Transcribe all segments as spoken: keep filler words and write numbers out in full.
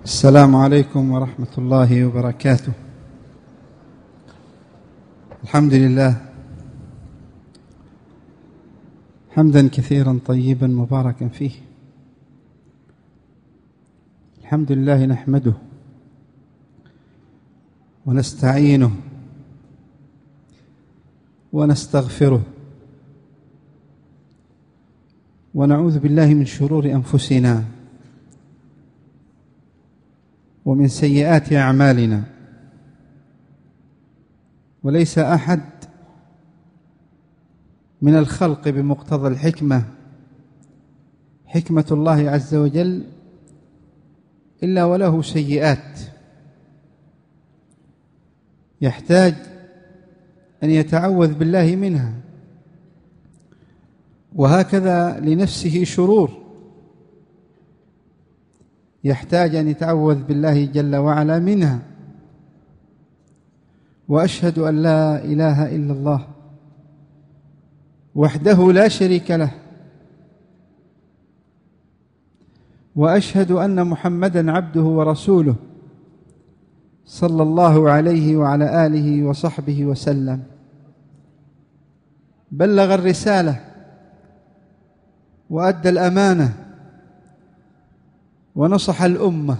السلام عليكم ورحمة الله وبركاته. الحمد لله حمدا كثيرا طيبا مباركا فيه. الحمد لله نحمده ونستعينه ونستغفره ونعوذ بالله من شرور أنفسنا ومن سيئات أعمالنا، وليس أحد من الخلق بمقتضى الحكمة حكمة الله عز وجل إلا وله سيئات يحتاج أن يتعوذ بالله منها، وهكذا لنفسه شرور يحتاج أن يتعوذ بالله جل وعلا منها. وأشهد أن لا إله إلا الله وحده لا شريك له، وأشهد أن محمدًا عبده ورسوله صلى الله عليه وعلى آله وصحبه وسلم. بلغ الرسالة وأدى الأمانة ونصح الأمة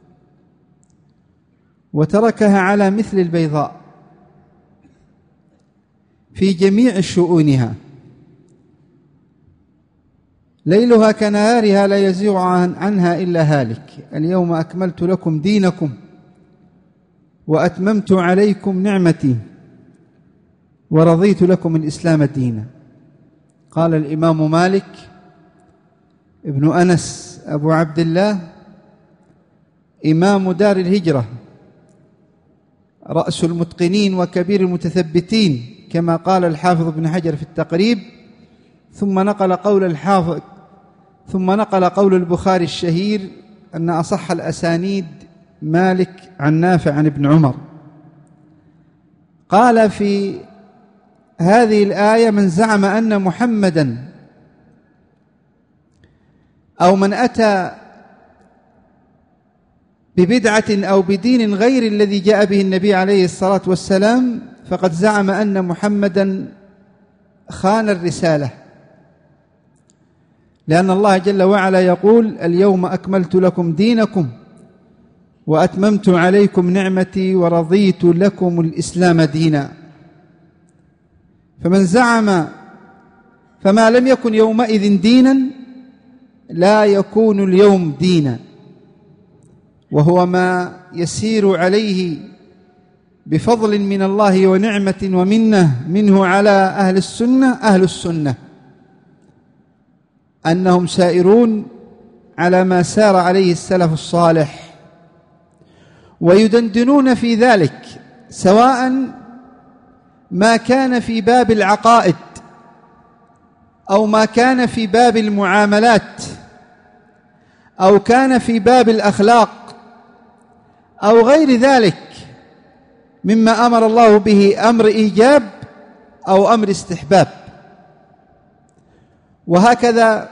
وتركها على مثل البيضاء في جميع شؤونها، ليلها كنهارها لا يزيغ عنها إلا هالك. اليوم أكملت لكم دينكم وأتممت عليكم نعمتي ورضيت لكم الإسلام دينا. قال الإمام مالك ابن أنس أبو عبد الله إمام دار الهجرة، رأس المتقنين وكبير المتثبتين، كما قال الحافظ ابن حجر في التقريب، ثم نقل قول الحافظ ثم نقل قول البخاري الشهير أن أصح الأسانيد مالك عن نافع عن ابن عمر. قال في هذه الآية: من زعم أن محمدًا أو من أتى ببدعة أو بدين غير الذي جاء به النبي عليه الصلاة والسلام فقد زعم أن محمدًا خان الرسالة، لأن الله جل وعلا يقول: اليوم أكملت لكم دينكم وأتممت عليكم نعمتي ورضيت لكم الإسلام دينا. فمن زعم فما لم يكن يومئذ دينا لا يكون اليوم دينا، وهو ما يسير عليه بفضل من الله ونعمة ومنة منه على أهل السنة أهل السنة، أنهم سائرون على ما سار عليه السلف الصالح، ويدندنون في ذلك، سواء ما كان في باب العقائد أو ما كان في باب المعاملات أو كان في باب الأخلاق أو غير ذلك مما أمر الله به أمر إيجاب أو أمر استحباب. وهكذا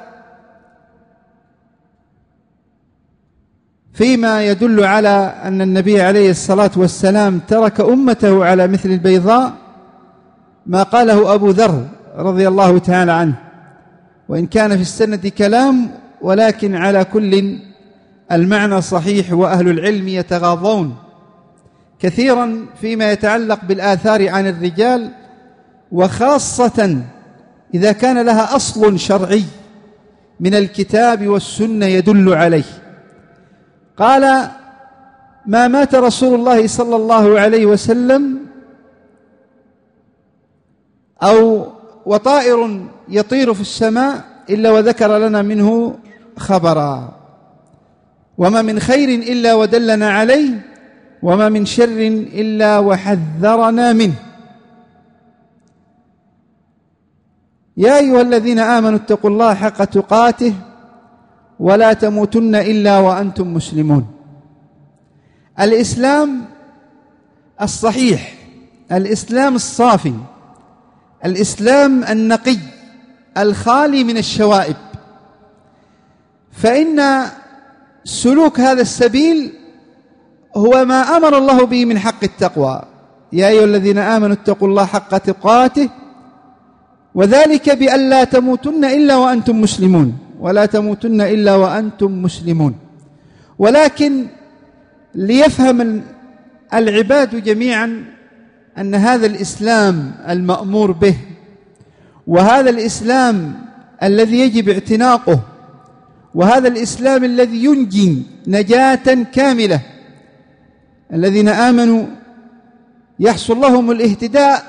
فيما يدل على أن النبي عليه الصلاة والسلام ترك أمته على مثل البيضاء ما قاله أبو ذر رضي الله تعالى عنه، وإن كان في السند كلام، ولكن على كل المعنى صحيح، وأهل العلم يتغاضون كثيرا فيما يتعلق بالآثار عن الرجال، وخاصة إذا كان لها أصل شرعي من الكتاب والسنة يدل عليه. قال: ما مات رسول الله صلى الله عليه وسلم أو وطائر يطير في السماء إلا وذكر لنا منه خبرا، وما من خير إلا ودلنا عليه، وما من شر إلا وحذرنا منه. يا أيها الذين آمنوا اتقوا الله حق تقاته ولا تموتن إلا وأنتم مسلمون. الإسلام الصحيح، الإسلام الصافي، الإسلام النقي الخالي من الشوائب، فإن سلوك هذا السبيل هو ما أمر الله به من حق التقوى: يا أيها الذين آمنوا اتقوا الله حق تقاته، وذلك بأن لا تموتن إلا وأنتم مسلمون، ولا تموتن إلا وأنتم مسلمون. ولكن ليفهم العباد جميعا أن هذا الإسلام المأمور به، وهذا الإسلام الذي يجب اعتناقه، وهذا الإسلام الذي ينجي نجاة كاملة، الذين آمنوا يحصل لهم الاهتداء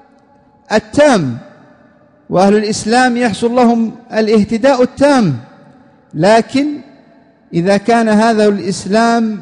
التام، وأهل الإسلام يحصل لهم الاهتداء التام. لكن إذا كان هذا الإسلام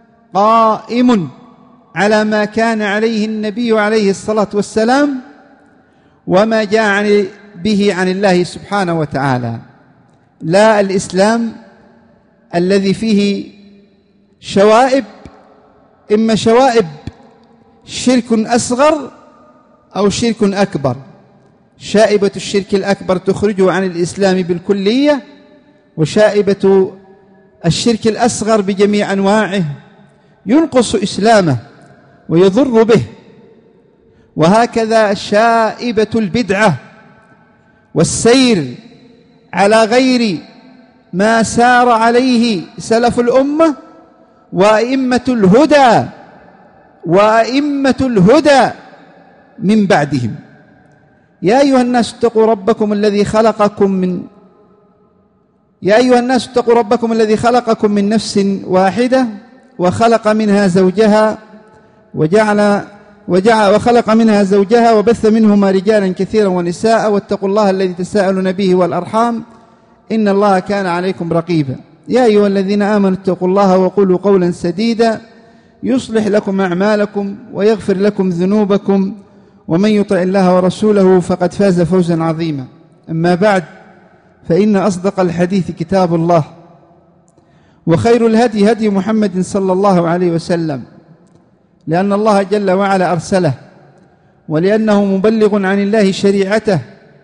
قائم على ما كان عليه النبي عليه الصلاة والسلام وما جاء به عن الله سبحانه وتعالى، لا الإسلام الذي فيه شوائب، إما شوائب شرك أصغر أو شرك أكبر. شائبة الشرك الأكبر تخرجه عن الإسلام بالكلية، وشائبة الشرك الأصغر بجميع أنواعه ينقص إسلامه ويضر به. وهكذا شائبة البدعة والسير على غير ما سار عليه سلف الأمة وأئمة الهدى وأئمة الهدى من بعدهم. يا أيها الناس اتقوا ربكم الذي خلقكم من يا أيها الناس اتقوا ربكم الذي خلقكم من نفس واحدة وخلق منها زوجها وجعل وجعل وخلق منها زوجها وبث منهما رجالا كثيرا ونساء، واتقوا الله الذي تساءلون به والأرحام إن الله كان عليكم رقيبا. يا أيها الذين آمنوا اتقوا الله وقولوا قولا سديدا يصلح لكم أعمالكم ويغفر لكم ذنوبكم، ومن يطع الله ورسوله فقد فاز فوزا عظيما. أما بعد، فإن أصدق الحديث كتاب الله، وخير الهدي هدي محمد صلى الله عليه وسلم، لأن الله جل وعلا أرسله، ولأنه مبلغ عن الله شريعته،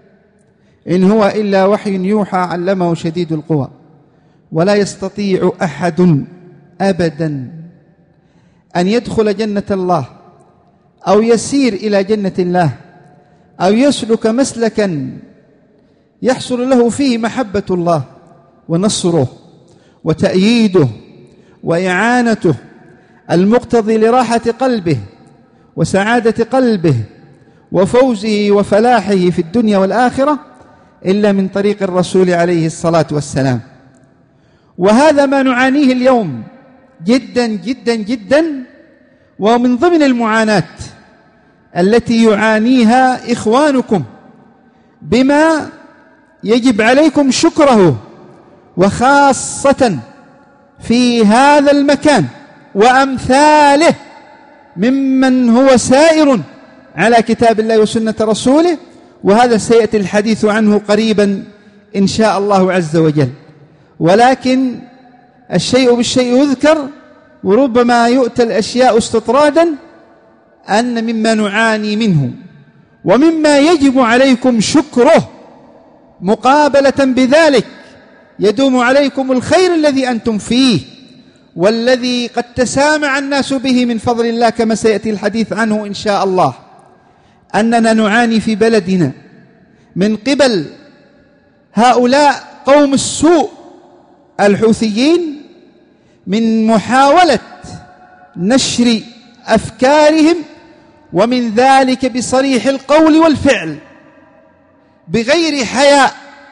إن هو إلا وحي يوحى علمه شديد القوى، ولا يستطيع أحد أبدا أن يدخل جنة الله أو يسير إلى جنة الله أو يسلك مسلكا يحصل له فيه محبة الله ونصره وتأييده وإعانته المقتضي لراحة قلبه وسعادة قلبه وفوزه وفلاحه في الدنيا والآخرة إلا من طريق الرسول عليه الصلاة والسلام. وهذا ما نعانيه اليوم جدا جدا جدا، ومن ضمن المعاناة التي يعانيها إخوانكم بما يجب عليكم شكره، وخاصة في هذا المكان وأمثاله ممن هو سائر على كتاب الله وسنة رسوله، وهذا سيأتي الحديث عنه قريبا إن شاء الله عز وجل. ولكن الشيء بالشيء يذكر، وربما يؤتى الأشياء استطرادا، أن مما نعاني منه ومما يجب عليكم شكره مقابلة بذلك يدوم عليكم الخير الذي أنتم فيه، والذي قد تسامع الناس به من فضل الله كما سيأتي الحديث عنه إن شاء الله، أننا نعاني في بلدنا من قبل هؤلاء قوم السوء الحوثيين من محاولة نشر أفكارهم، ومن ذلك بصريح القول والفعل بغير حياء،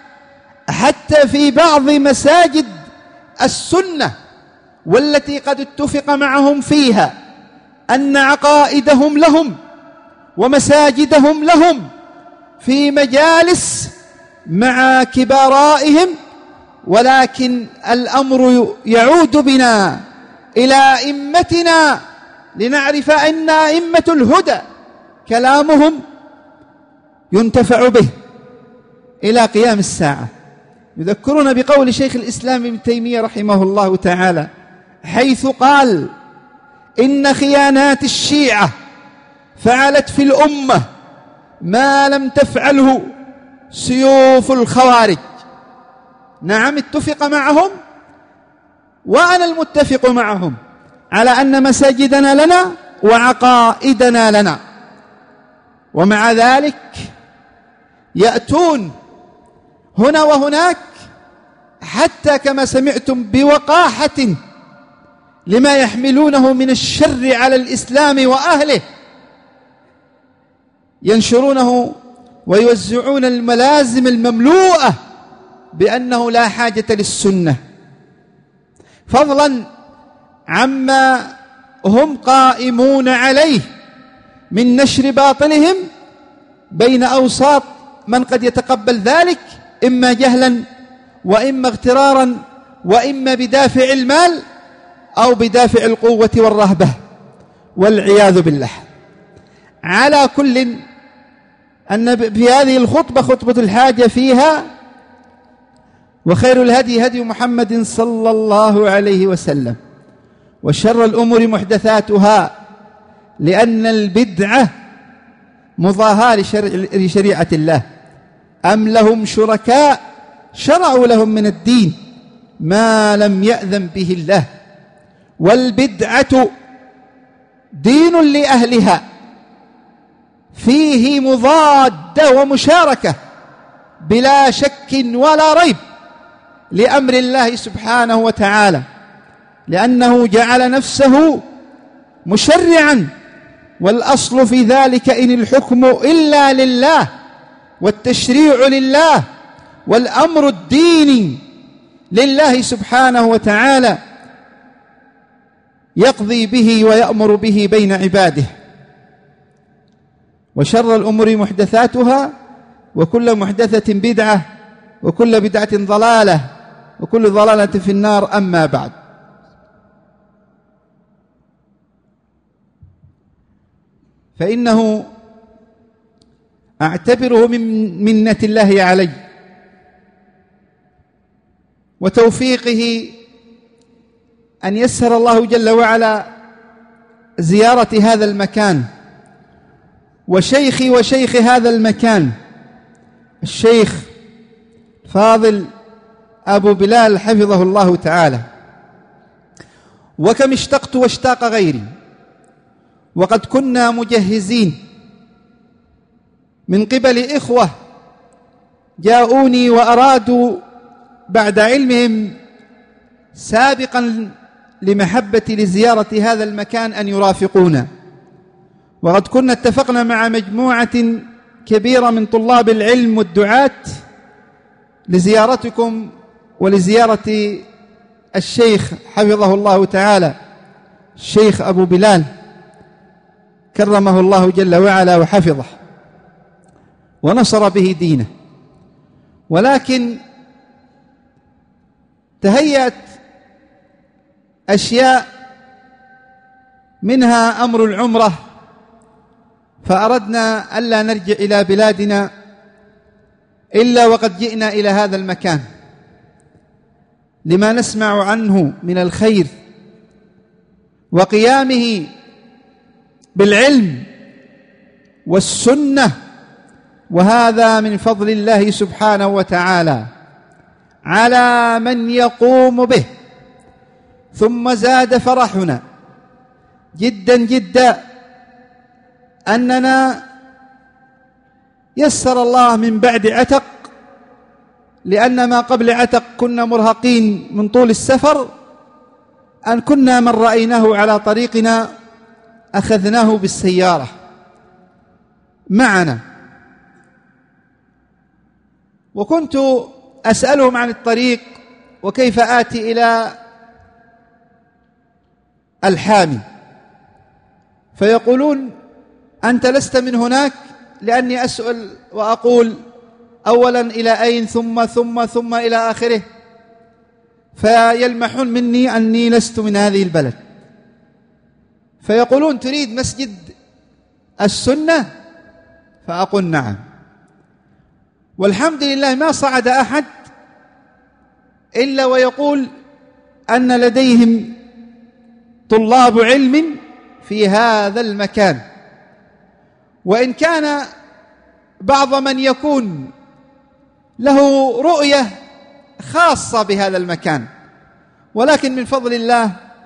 حتى في بعض مساجد السنة والتي قد اتفق معهم فيها أن عقائدهم لهم ومساجدهم لهم في مجالس مع كبارائهم، ولكن الأمر يعود بنا إلى أئمتنا لنعرف أن أئمة الهدى كلامهم ينتفع به إلى قيام الساعة. يذكرون بقول شيخ الإسلام ابن تيمية رحمه الله تعالى، حيث قال: إن خيانات الشيعة فعلت في الأمة ما لم تفعله سيوف الخوارج. نعم، اتفق معهم وأنا المتفق معهم على أن مساجدنا لنا وعقائدنا لنا، ومع ذلك يأتون هنا وهناك حتى كما سمعتم بوقاحة لما يحملونه من الشر على الإسلام وأهله، ينشرونه ويوزعون الملازم المملوءة بأنه لا حاجة للسنة، فضلا عما هم قائمون عليه من نشر باطلهم بين أوساط من قد يتقبل ذلك إما جهلا وإما اغترارا وإما بدافع المال أو بدافع القوة والرهبة والعياذ بالله. على كل أن في هذه الخطبة خطبة الحاجة فيها وخير الهدي هدي محمد صلى الله عليه وسلم، وشر الأمور محدثاتها، لأن البدعة مضاهاة لشريعة الله. أم لهم شركاء شرعوا لهم من الدين ما لم يأذن به الله، والبدعة دين لأهلها فيه مضادة ومشاركة بلا شك ولا ريب لأمر الله سبحانه وتعالى، لأنه جعل نفسه مشرعا، والأصل في ذلك إن الحكم إلا لله والتشريع لله والأمر الديني لله سبحانه وتعالى يقضي به ويأمر به بين عباده. وشر الأمور محدثاتها، وكل محدثة بدعة، وكل بدعة ضلالة، وكل ضلالة في النار. أما بعد، فإنه أعتبره من منة الله علي وتوفيقه أن يسر الله جل وعلا زيارة هذا المكان، وشيخي وشيخ هذا المكان الشيخ فاضل أبو بلال حفظه الله تعالى. وكم اشتقت واشتاق غيري، وقد كنا مجهزين من قبل إخوة جاءوني وأرادوا بعد علمهم سابقا لمحبتي لزيارة هذا المكان أن يرافقونا، وقد كنا اتفقنا مع مجموعة كبيرة من طلاب العلم والدعاة لزيارتكم ولزيارة الشيخ حفظه الله تعالى الشيخ أبو بلال كرمه الله جل وعلا وحفظه ونصر به دينه. ولكن تهيأت أشياء منها أمر العمرة، فأردنا ألا نرجع إلى بلادنا إلا وقد جئنا إلى هذا المكان لما نسمع عنه من الخير وقيامه بالعلم والسنة، وهذا من فضل الله سبحانه وتعالى على من يقوم به. ثم زاد فرحنا جدا جدا أننا يسر الله من بعد عتق، لأن ما قبل عتق كنا مرهقين من طول السفر، أن كنا من رأيناه على طريقنا أخذناه بالسيارة معنا، وكنت أسألهم عن الطريق وكيف آتي إلى الحامي، فيقولون أنت لست من هناك، لأني أسأل وأقول أولا إلى أين ثم ثم ثم إلى آخره، فيلمحون مني أني لست من هذه البلد، فيقولون تريد مسجد السنة؟ فأقول نعم. والحمد لله ما صعد أحد إلا ويقول أن لديهم طلاب علم في هذا المكان، وإن كان بعض من يكون له رؤية خاصة بهذا المكان، ولكن من فضل الله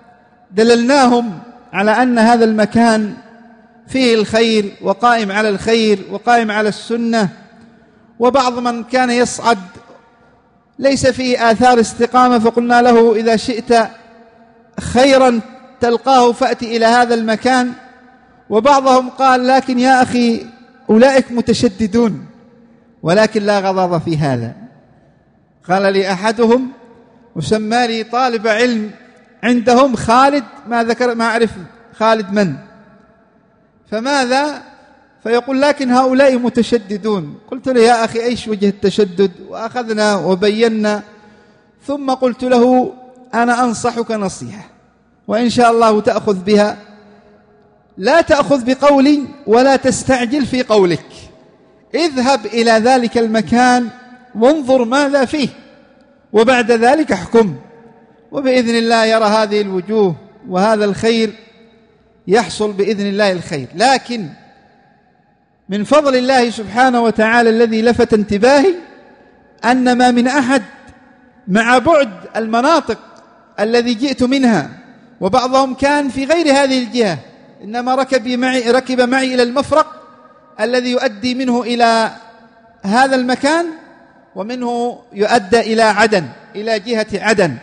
دللناهم على أن هذا المكان فيه الخير وقائم على الخير وقائم على السنة، وبعض من كان يصعد ليس فيه آثار استقامة، فقلنا له إذا شئت خيرا تلقاه فأتي إلى هذا المكان. وبعضهم قال لكن يا أخي أولئك متشددون، ولكن لا غضاض في هذا. قال لي أحدهم وسمى لي طالب علم عندهم خالد، ما ذكر ما أعرف خالد من، فماذا؟ فيقول لكن هؤلاء متشددون. قلت له يا أخي أيش وجه التشدد؟ وأخذنا وبينا، ثم قلت له أنا أنصحك نصيحة وإن شاء الله تأخذ بها، لا تأخذ بقولي ولا تستعجل في قولك، اذهب إلى ذلك المكان وانظر ماذا فيه، وبعد ذلك احكم، وبإذن الله يرى هذه الوجوه وهذا الخير يحصل بإذن الله الخير. لكن من فضل الله سبحانه وتعالى الذي لفت انتباهي أن ما من أحد مع بعد المناطق الذي جئت منها، وبعضهم كان في غير هذه الجهة، إنما ركب معي, ركب معي إلى المفرق الذي يؤدي منه إلى هذا المكان، ومنه يؤدى إلى عدن، إلى جهة عدن،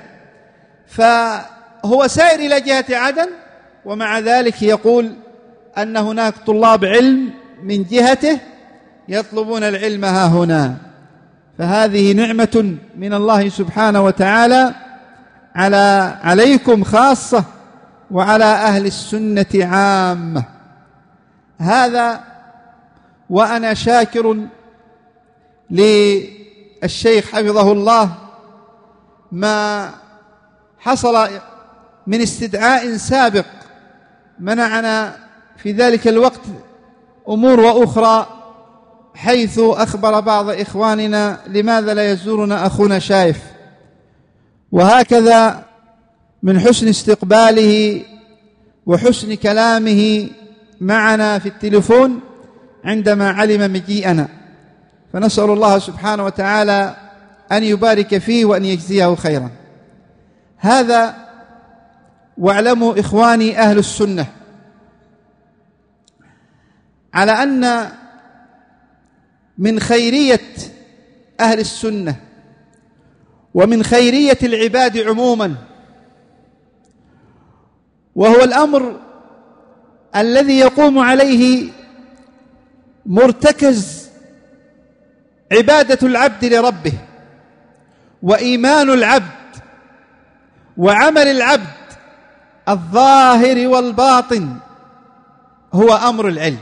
فهو سائر إلى جهة عدن، ومع ذلك يقول أن هناك طلاب علم من جهته يطلبون العلم ها هنا. فهذه نعمة من الله سبحانه وتعالى على عليكم خاصة وعلى أهل السنة عامة. هذا وأنا شاكر للشيخ حفظه الله ما حصل من استدعاء سابق منعنا في ذلك الوقت أمور وأخرى، حيث أخبر بعض إخواننا لماذا لا يزورنا أخونا شايف، وهكذا من حسن استقباله وحسن كلامه معنا في التليفون عندما علم مجيئنا، فنسأل الله سبحانه وتعالى أن يبارك فيه وأن يجزيه خيرا. هذا واعلموا إخواني أهل السنة على أن من خيرية أهل السنة ومن خيرية العباد عموما، وهو الأمر الذي يقوم عليه مرتكز عبادة العبد لربه، وإيمان العبد، وعمل العبد الظاهر والباطن، هو أمر العلم.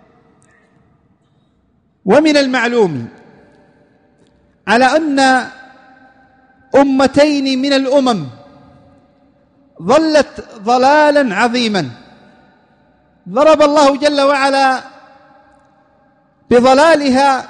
ومن المعلوم على أن أمتين من الأمم ظلت ضلالا عظيما، ضرب الله جل وعلا بضلالها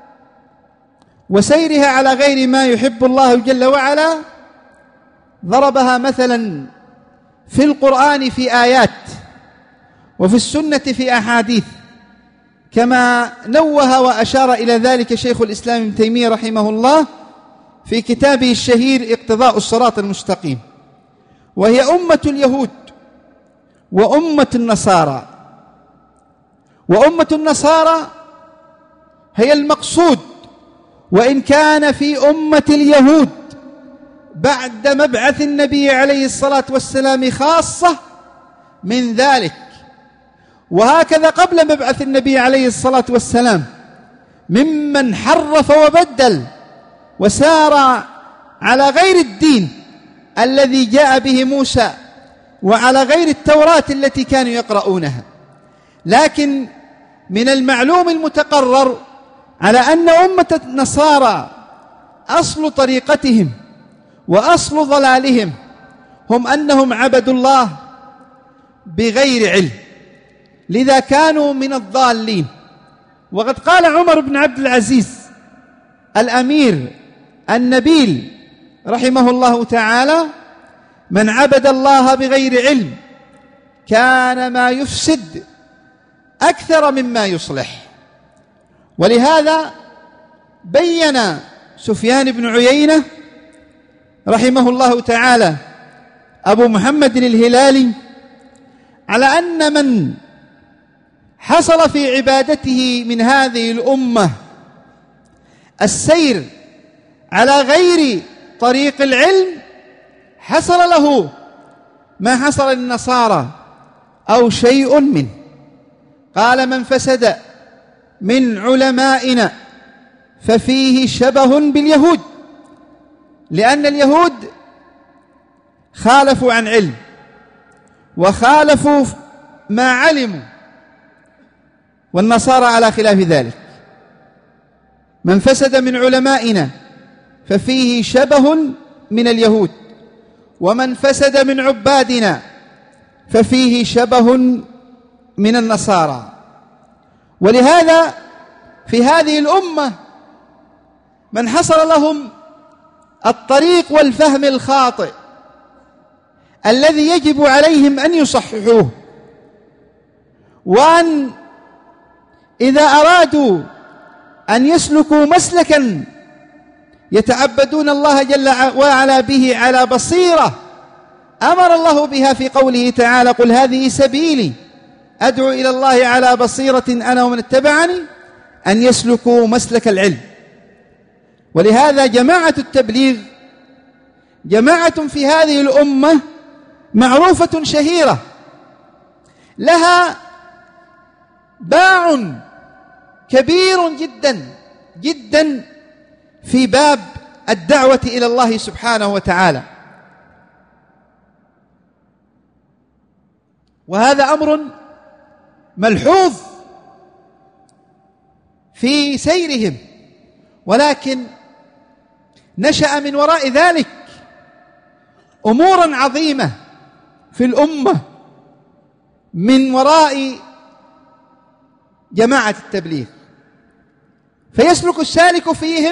وسيرها على غير ما يحب الله جل وعلا، ضربها مثلا في القرآن في آيات، وفي السنة في أحاديث، كما نوه وأشار إلى ذلك شيخ الإسلام ابن تيمية رحمه الله في كتابه الشهير اقتضاء الصراط المستقيم. وهي أمة اليهود وأمة النصارى، وأمة النصارى هي المقصود، وإن كان في أمة اليهود بعد مبعث النبي عليه الصلاة والسلام خاصة من ذلك، وهكذا قبل مبعث النبي عليه الصلاة والسلام ممن حرف وبدل وسار على غير الدين الذي جاء به موسى وعلى غير التوراة التي كانوا يقرؤونها. لكن من المعلوم المتقرر على أن أمة النصارى أصل طريقتهم وأصل ضلالهم هم أنهم عبدوا الله بغير علم، لذا كانوا من الضالين. وقد قال عمر بن عبد العزيز الأمير النبيل رحمه الله تعالى: من عبد الله بغير علم كان ما يفسد أكثر مما يصلح. ولهذا بين سفيان بن عيينة رحمه الله تعالى أبو محمد الهلالي على أن من حصل في عبادته من هذه الأمة السير على غير طريق العلم حصل له ما حصل للنصارى أو شيء منه. قال: من فسد من علمائنا ففيه شبه باليهود، لأن اليهود خالفوا عن علم وخالفوا ما علموا، والنصارى على خلاف ذلك. من فسد من علمائنا ففيه شبه من اليهود، ومن فسد من عبادنا ففيه شبه من النصارى. ولهذا في هذه الأمة من حصل لهم الطريق والفهم الخاطئ الذي يجب عليهم أن يصححوه، وأن إذا أرادوا أن يسلكوا مسلكا يتعبدون الله جل وعلا به على بصيرة أمر الله بها في قوله تعالى: قل هذه سبيلي أدعو إلى الله على بصيرة أنا ومن اتبعني، أن يسلكوا مسلك العلم. ولهذا جماعة التبليغ جماعة في هذه الأمة معروفة شهيرة، لها باع كبير جدا جدا في باب الدعوة إلى الله سبحانه وتعالى. وهذا أمر ملحوظ في سيرهم، ولكن نشأ من وراء ذلك أمور عظيمة في الأمة من وراء جماعة التبليغ، فيسلك السالك فيهم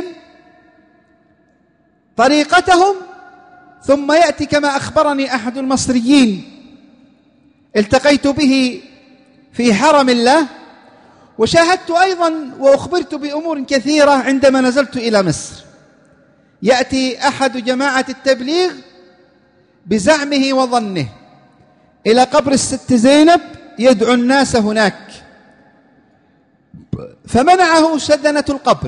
طريقتهم، ثم يأتي كما أخبرني أحد المصريين التقيت به في حرم الله، وشاهدت أيضا وأخبرت بأمور كثيرة عندما نزلت إلى مصر. يأتي أحد جماعة التبليغ بزعمه وظنه إلى قبر الست زينب يدعو الناس هناك، فمنعه سدنة القبر،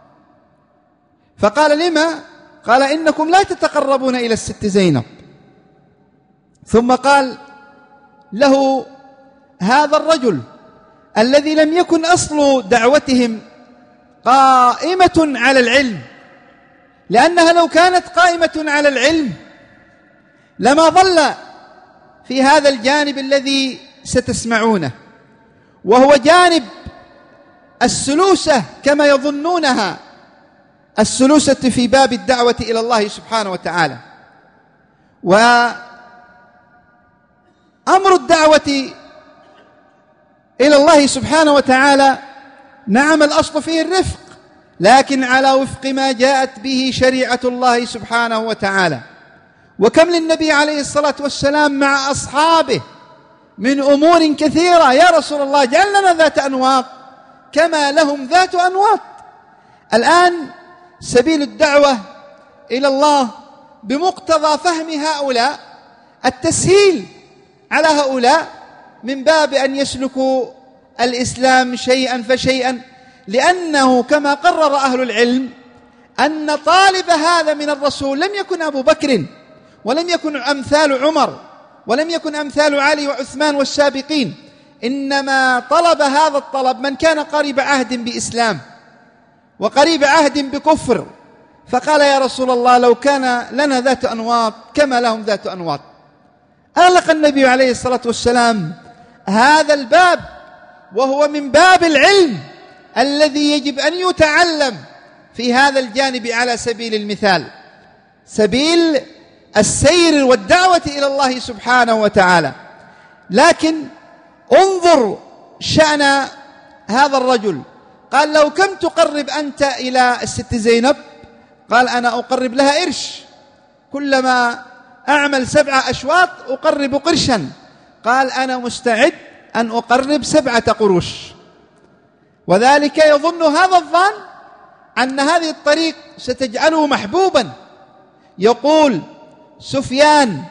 فقال: لما؟ قال: إنكم لا تتقربون إلى الست زينب. ثم قال له هذا الرجل الذي لم يكن أصل دعوتهم قائمة على العلم، لأنها لو كانت قائمة على العلم لما ظل في هذا الجانب الذي ستسمعونه، وهو جانب السلوسة كما يظنونها، السلوسة في باب الدعوة إلى الله سبحانه وتعالى. وأمر الدعوة إلى الله سبحانه وتعالى نعم الأصل فيه الرفق، لكن على وفق ما جاءت به شريعة الله سبحانه وتعالى. وكم للنبي عليه الصلاة والسلام مع أصحابه من أمور كثيرة: يا رسول الله اجعل لنا ذات أنواط كما لهم ذات أنواط. الآن سبيل الدعوة إلى الله بمقتضى فهم هؤلاء التسهيل على هؤلاء من باب أن يسلكوا الإسلام شيئا فشيئا، لأنه كما قرر أهل العلم أن طالب هذا من الرسول لم يكن أبو بكر، ولم يكن أمثال عمر، ولم يكن أمثال علي وعثمان والسابقين، إنما طلب هذا الطلب من كان قريب عهد بإسلام وقريب عهد بكفر، فقال: يا رسول الله لو كان لنا ذات أنواط كما لهم ذات أنواط. أغلق النبي عليه الصلاة والسلام هذا الباب، وهو من باب العلم الذي يجب أن يتعلم في هذا الجانب على سبيل المثال، سبيل السير والدعوة إلى الله سبحانه وتعالى. لكن انظر شأن هذا الرجل، قال: لو كم تقرب أنت إلى الست زينب؟ قال: أنا أقرب لها قرش، كلما أعمل سبعة أشواط أقرب قرشا. قال: أنا مستعد أن أقرب سبعة قروش. وذلك يظن هذا الظن أن هذه الطريق ستجعله محبوبا. يقول سفيان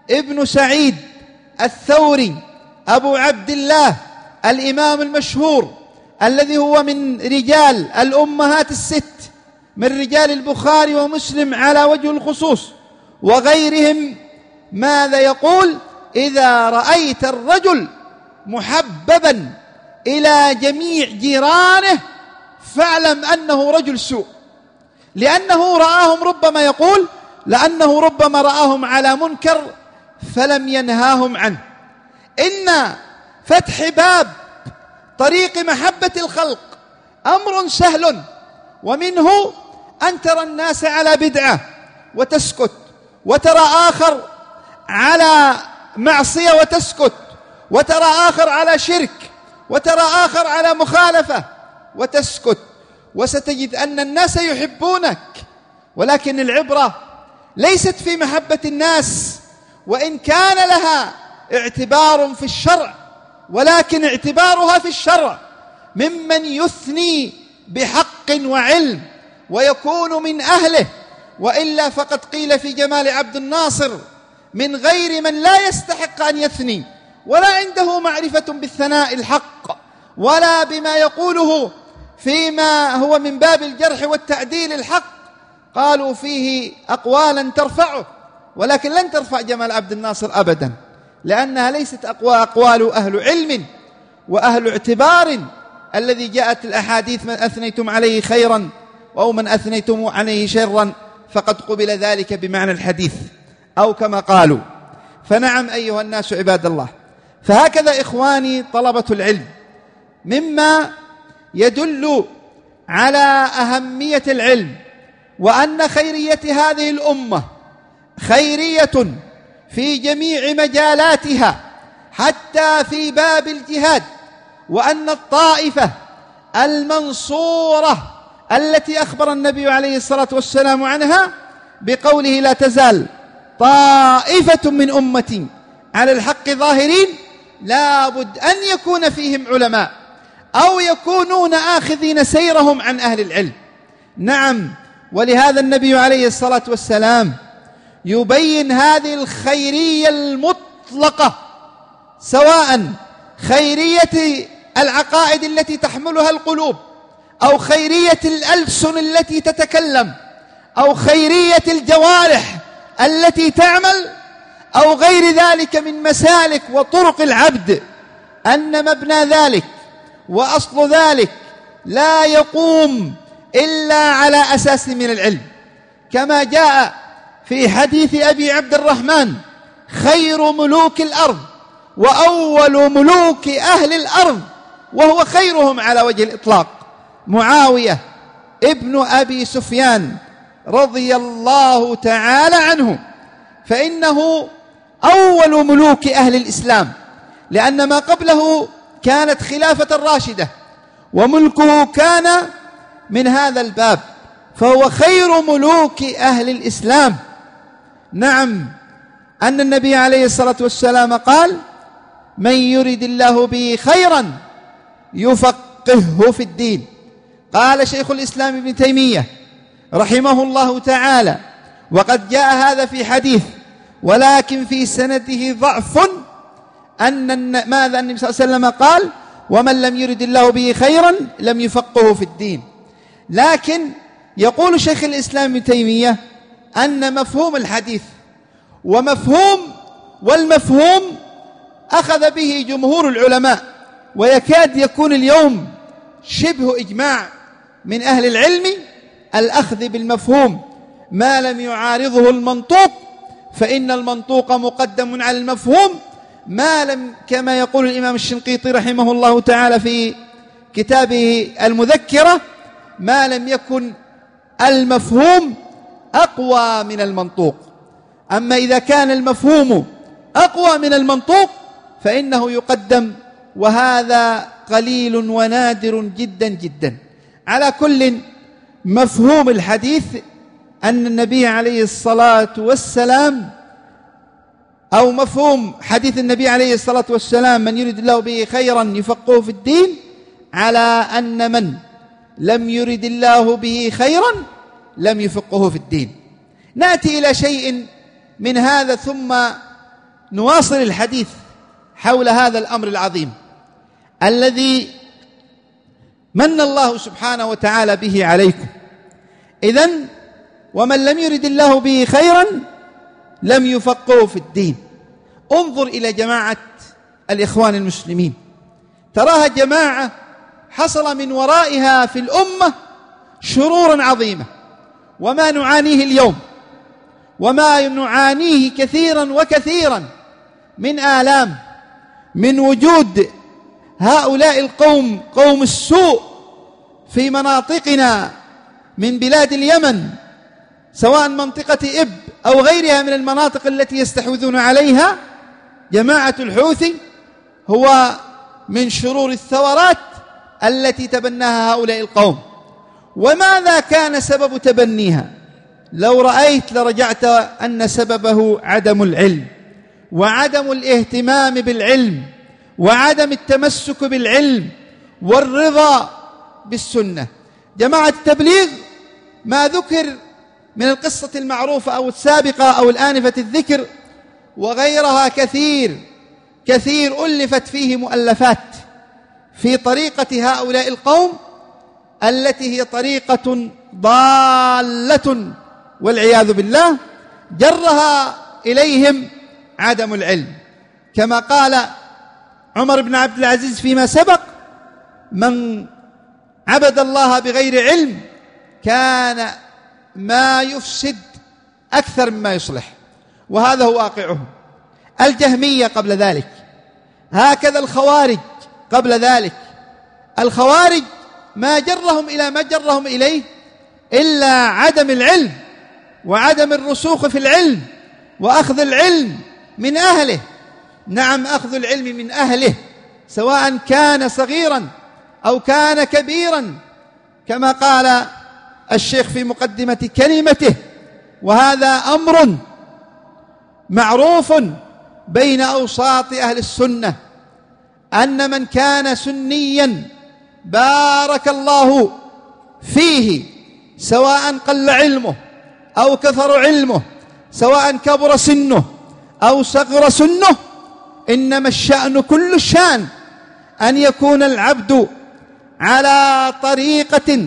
ابن سعيد الثوري أبو عبد الله الإمام المشهور الذي هو من رجال الأمهات الست، من رجال البخاري ومسلم على وجه الخصوص وغيرهم، ماذا يقول؟ إذا رأيت الرجل محببا إلى جميع جيرانه فاعلم أنه رجل سوء، لأنه رآهم، ربما يقول لأنه ربما رآهم على منكر فلم ينهاهم عنه. إن فتح باب طريق محبة الخلق أمر سهل، ومنه أن ترى الناس على بدعة وتسكت، وترى آخر على معصية وتسكت، وترى آخر على شرك، وترى آخر على مخالفة وتسكت، وستجد أن الناس يحبونك. ولكن العبرة ليست في محبة الناس وإن كان لها اعتبار في الشرع، ولكن اعتبارها في الشرع ممن يثني بحق وعلم ويكون من أهله، وإلا فقد قيل في جمال عبد الناصر من غير من لا يستحق أن يثني ولا عنده معرفة بالثناء الحق ولا بما يقوله فيما هو من باب الجرح والتعديل الحق، قالوا فيه أقوالا ترفعه، ولكن لن ترفع جمال عبد الناصر أبدا، لأنها ليست أقوى أقوال أهل علم وأهل اعتبار الذي جاءت الأحاديث: من أثنيتم عليه خيرا أو من أثنيتم عليه شرا فقد قبل ذلك بمعنى الحديث، أو كما قالوا. فنعم أيها الناس عباد الله، فهكذا إخواني طلبة العلم مما يدل على أهمية العلم وأن خيرية هذه الأمة خيرية في جميع مجالاتها حتى في باب الجهاد، وأن الطائفة المنصورة التي أخبر النبي عليه الصلاة والسلام عنها بقوله: لا تزال طائفة من أمتي على الحق ظاهرين، لا بد أن يكون فيهم علماء أو يكونون آخذين سيرهم عن أهل العلم. نعم، ولهذا النبي عليه الصلاة والسلام يبين هذه الخيرية المطلقة، سواء خيرية العقائد التي تحملها القلوب، أو خيرية الألسن التي تتكلم، أو خيرية الجوارح التي تعمل، أو غير ذلك من مسالك وطرق العبد، أن مبنى ذلك وأصل ذلك لا يقوم إلا على أساس من العلم، كما جاء في حديث أبي عبد الرحمن: خير ملوك الأرض وأول ملوك أهل الأرض، وهو خيرهم على وجه الإطلاق، معاوية ابن أبي سفيان رضي الله تعالى عنه، فإنه أول ملوك أهل الإسلام، لأن ما قبله كانت خلافة راشدة وملكه كان من هذا الباب، فهو خير ملوك أهل الإسلام. نعم، أن النبي عليه الصلاة والسلام قال: من يرد الله به خيرا يفقهه في الدين. قال شيخ الإسلام ابن تيمية رحمه الله تعالى: وقد جاء هذا في حديث ولكن في سنده ضعف، أن ماذا النبي صلى الله عليه وسلم قال: ومن لم يرد الله به خيرا لم يفقهه في الدين. لكن يقول شيخ الإسلام ابن تيمية أن مفهوم الحديث ومفهوم والمفهوم أخذ به جمهور العلماء، ويكاد يكون اليوم شبه إجماع من أهل العلم الأخذ بالمفهوم ما لم يعارضه المنطوق، فإن المنطوق مقدم على المفهوم ما لم، كما يقول الإمام الشنقيطي رحمه الله تعالى في كتابه المذكرة: ما لم يكن المفهوم أقوى من المنطوق. أما إذا كان المفهوم أقوى من المنطوق فإنه يقدم، وهذا قليل ونادر جدا جدا. على كل، مفهوم الحديث أن النبي عليه الصلاة والسلام، أو مفهوم حديث النبي عليه الصلاة والسلام: من يرد الله به خيرا يفقهه في الدين، على أن من لم يرد الله به خيرا لم يفقهه في الدين. نأتي إلى شيء من هذا ثم نواصل الحديث حول هذا الأمر العظيم الذي من الله سبحانه وتعالى به عليكم. إذن ومن لم يرد الله به خيرا لم يفقهه في الدين. انظر إلى جماعة الإخوان المسلمين، تراها جماعة حصل من ورائها في الأمة شرورا عظيمة، وما نعانيه اليوم وما نعانيه كثيرا وكثيرا من آلام من وجود هؤلاء القوم، قوم السوء في مناطقنا من بلاد اليمن، سواء منطقة إب أو غيرها من المناطق التي يستحوذون عليها. جماعة الحوثي هو من شرور الثورات التي تبناها هؤلاء القوم. وماذا كان سبب تبنيها؟ لو رأيت لرجعت أن سببه عدم العلم وعدم الاهتمام بالعلم وعدم التمسك بالعلم والرضا بالسنة. جماعة التبليغ ما ذكر من القصة المعروفة أو السابقة أو الآنفة الذكر وغيرها كثير كثير ألفت فيه مؤلفات في طريقة هؤلاء القوم التي هي طريقة ضالة والعياذ بالله، جرها إليهم عدم العلم. كما قال عمر بن عبد العزيز فيما سبق: من عبد الله بغير علم كان ما يفسد أكثر مما يصلح. وهذا هو واقعهم. الجهمية قبل ذلك، هكذا الخوارج قبل ذلك. الخوارج ما جرهم إلى ما جرهم إليه إلا عدم العلم وعدم الرسوخ في العلم وأخذ العلم من أهله. نعم، أخذ العلم من أهله سواء كان صغيرا أو كان كبيرا، كما قال الشيخ في مقدمة كلمته: وهذا أمر معروف بين أوساط أهل السنة أن من كان سنيا بارك الله فيه، سواء قل علمه أو كثر علمه، سواء كبر سنه أو صغر سنه، إنما الشأن كل الشأن أن يكون العبد على طريقة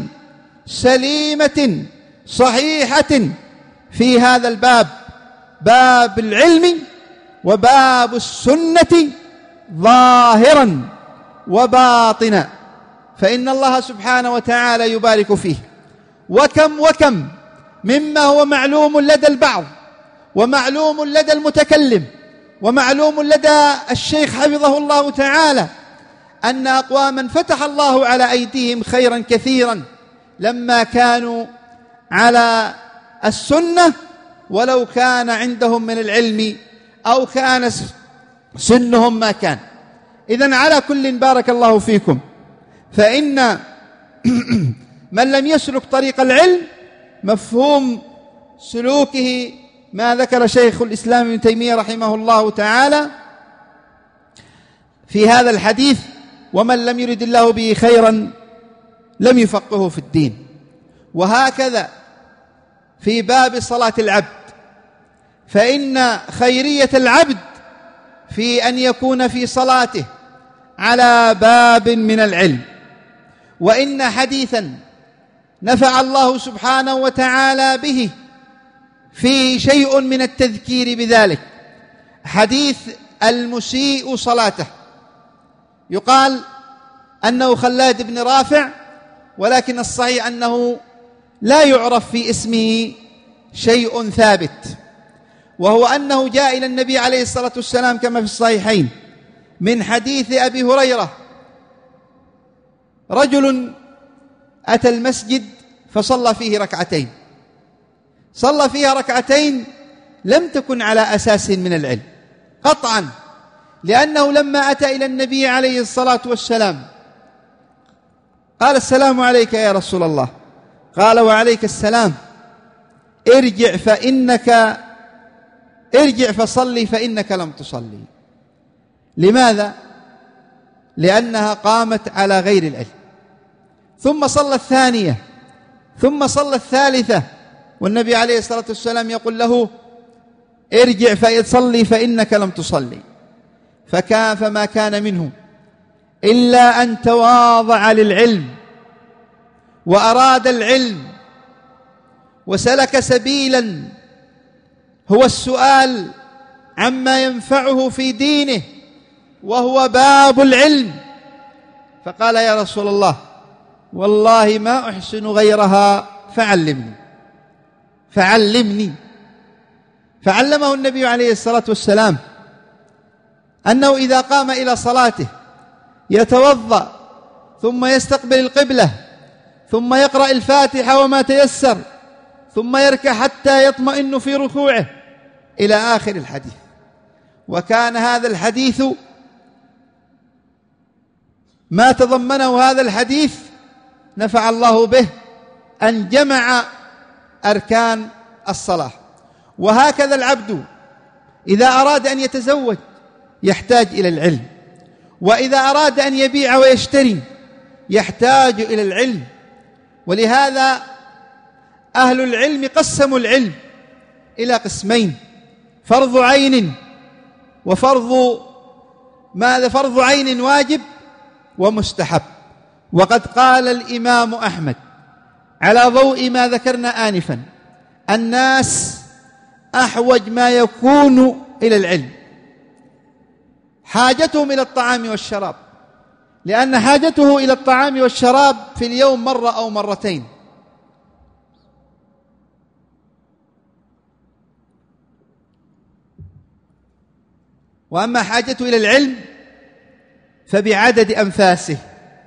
سليمة صحيحة في هذا الباب، باب العلم وباب السنة، ظاهرا وباطنا، فإن الله سبحانه وتعالى يبارك فيه. وكم وكم مما هو معلوم لدى البعض ومعلوم لدى المتكلم ومعلوم لدى الشيخ حفظه الله تعالى أن أقواما فتح الله على أيديهم خيرا كثيرا لما كانوا على السنة، ولو كان عندهم من العلم أو كان سنهم ما كان. إذن على كل بارك الله فيكم، فإن من لم يسلك طريق العلم مفهوم سلوكه ما ذكر شيخ الإسلام ابن تيمية رحمه الله تعالى في هذا الحديث: ومن لم يرد الله به خيرا لم يفقهه في الدين. وهكذا في باب صلاة العبد، فإن خيرية العبد في أن يكون في صلاته على باب من العلم. وإن حديثا نفع الله سبحانه وتعالى به في شيء من التذكير بذلك، حديث المسيء صلاته. يقال أنه خلاد بن رافع، ولكن الصحيح أنه لا يعرف في اسمه شيء ثابت، وهو أنه جاء إلى النبي عليه الصلاة والسلام كما في الصحيحين من حديث أبي هريرة: رجل أتى المسجد فصلى فيه ركعتين، صلى فيها ركعتين لم تكن على أساس من العلم قطعا، لأنه لما أتى إلى النبي عليه الصلاة والسلام قال: السلام عليك يا رسول الله. قال: وعليك السلام. ارجع فإنك ارجع فصلي فإنك لم تصلي. لماذا؟ لأنها قامت على غير العلم. ثم صلى الثانية، ثم صلى الثالثة، والنبي عليه الصلاة والسلام يقول له: ارجع فصلي فإنك لم تصلي. فكان فما كان منه إلا أن تواضع للعلم وأراد العلم وسلك سبيلا هو السؤال عما ينفعه في دينه، وهو باب العلم. فقال: يا رسول الله، والله ما أحسن غيرها فعلمني فعلمني فعلمه النبي عليه الصلاة والسلام أنه إذا قام إلى صلاته يتوضأ ثم يستقبل القبلة ثم يقرأ الفاتحة وما تيسر ثم يركع حتى يطمئن في ركوعه إلى آخر الحديث. وكان هذا الحديث ما تضمنه هذا الحديث نفع الله به أن جمع أركان الصلاة. وهكذا العبد إذا أراد أن يتزوج يحتاج إلى العلم، وإذا أراد أن يبيع ويشتري يحتاج إلى العلم. ولهذا أهل العلم قسموا العلم إلى قسمين: فرض عين وفرض ماذا فرض عين واجب ومستحب. وقد قال الإمام أحمد على ضوء ما ذكرنا آنفا: الناس أحوج ما يكون إلى العلم، حاجتهم إلى الطعام والشراب، لأن حاجته إلى الطعام والشراب في اليوم مرة أو مرتين. وأما حاجته إلى العلم فبعدد أنفاسه.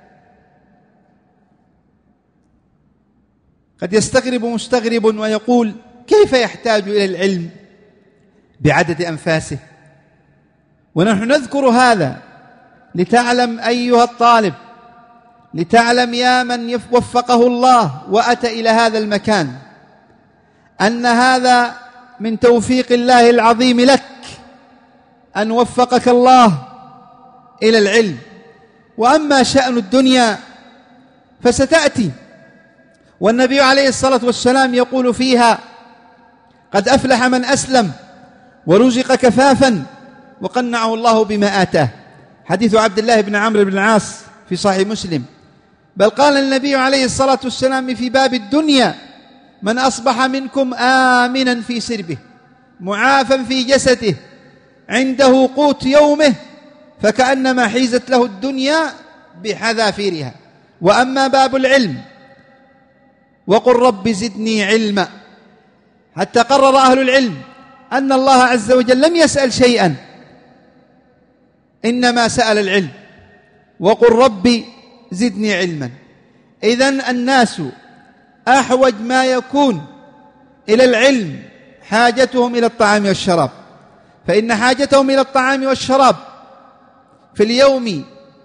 قد يستغرب مستغرب ويقول: كيف يحتاج إلى العلم بعدد أنفاسه؟ ونحن نذكر هذا لتعلم أيها الطالب، لتعلم يا من وفقه الله وأتى إلى هذا المكان، أن هذا من توفيق الله العظيم لك، أن وفقك الله إلى العلم. وأما شأن الدنيا فستأتي، والنبي عليه الصلاة والسلام يقول فيها: قد أفلح من أسلم ورزق كفافا وقنعه الله بما آتاه. حديث عبد الله بن عمرو بن العاص في صحيح مسلم. بل قال النبي عليه الصلاة والسلام في باب الدنيا: من أصبح منكم آمنا في سربه معافا في جسده عنده قوت يومه فكأنما حيزت له الدنيا بحذافيرها. وأما باب العلم وقل رب زدني علما، حتى قرر أهل العلم أن الله عز وجل لم يسأل شيئا، إنما سأل العلم، وقل رب زدني علما. إذن الناس أحوج ما يكون إلى العلم حاجتهم إلى الطعام والشراب، فإن حاجتهم إلى الطعام والشراب في اليوم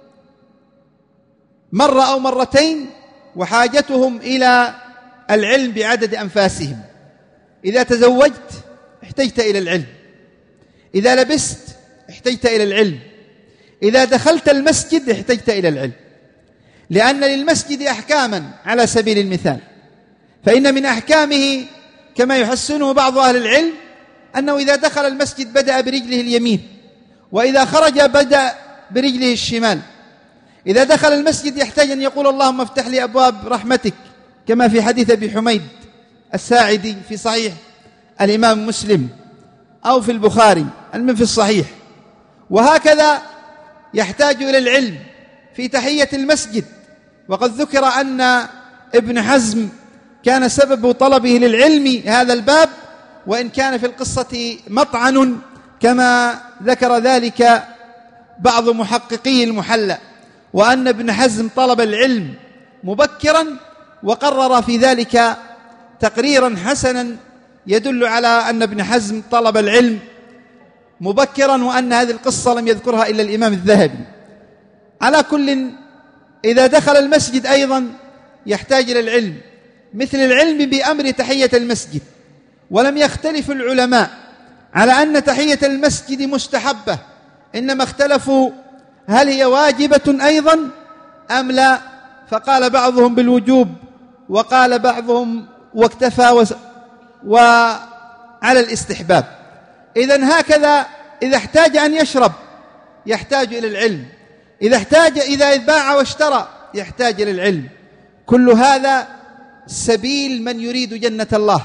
مرة أو مرتين، وحاجتهم إلى العلم بعدد أنفاسهم. إذا تزوجت احتجت إلى العلم، إذا لبست احتجت إلى العلم، إذا دخلت المسجد احتجت إلى العلم، لأن للمسجد أحكاما على سبيل المثال. فإن من أحكامه كما يحسنه بعض أهل العلم أنه إذا دخل المسجد بدأ برجله اليمين، وإذا خرج بدأ برجله الشمال. إذا دخل المسجد يحتاج أن يقول: اللهم افتح لي أبواب رحمتك، كما في حديث أبي حميد الساعدي في صحيح الإمام مسلم أو في البخاري المن في الصحيح. وهكذا يحتاج إلى العلم في تحية المسجد. وقد ذكر أن ابن حزم كان سبب طلبه للعلم هذا الباب، وإن كان في القصة مطعن كما ذكر ذلك بعض محققي المحلى، وأن ابن حزم طلب العلم مبكرا وقرر في ذلك تقريرا حسنا يدل على أن ابن حزم طلب العلم مبكرا، وأن هذه القصة لم يذكرها إلا الإمام الذهبي. على كل، إذا دخل المسجد أيضا يحتاج إلى العلم، مثل العلم بأمر تحية المسجد. ولم يختلف العلماء على أن تحية المسجد مستحبة، إنما اختلفوا هل هي واجبة أيضا أم لا، فقال بعضهم بالوجوب، وقال بعضهم واكتفى وعلى الاستحباب. إذن هكذا إذا احتاج أن يشرب يحتاج إلى العلم، إذا احتاج إذا باع واشترى يحتاج إلى العلم. كل هذا سبيل من يريد جنة الله،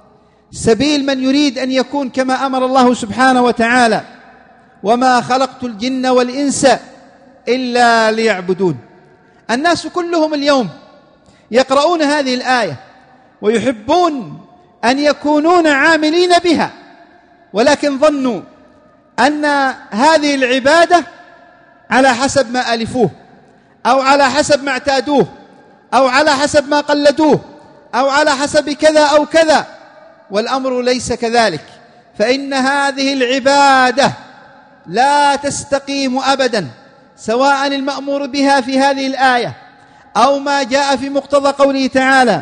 سبيل من يريد أن يكون كما أمر الله سبحانه وتعالى: وما خلقت الجن والإنس إلا ليعبدون. الناس كلهم اليوم يقرؤون هذه الآية ويحبون أن يكونون عاملين بها، ولكن ظنوا أن هذه العبادة على حسب ما ألفوه، أو على حسب ما اعتادوه، أو على حسب ما قلدوه، أو على حسب كذا أو كذا، والأمر ليس كذلك. فإن هذه العبادة لا تستقيم أبدا، سواء المأمور بها في هذه الآية أو ما جاء في مقتضى قوله تعالى: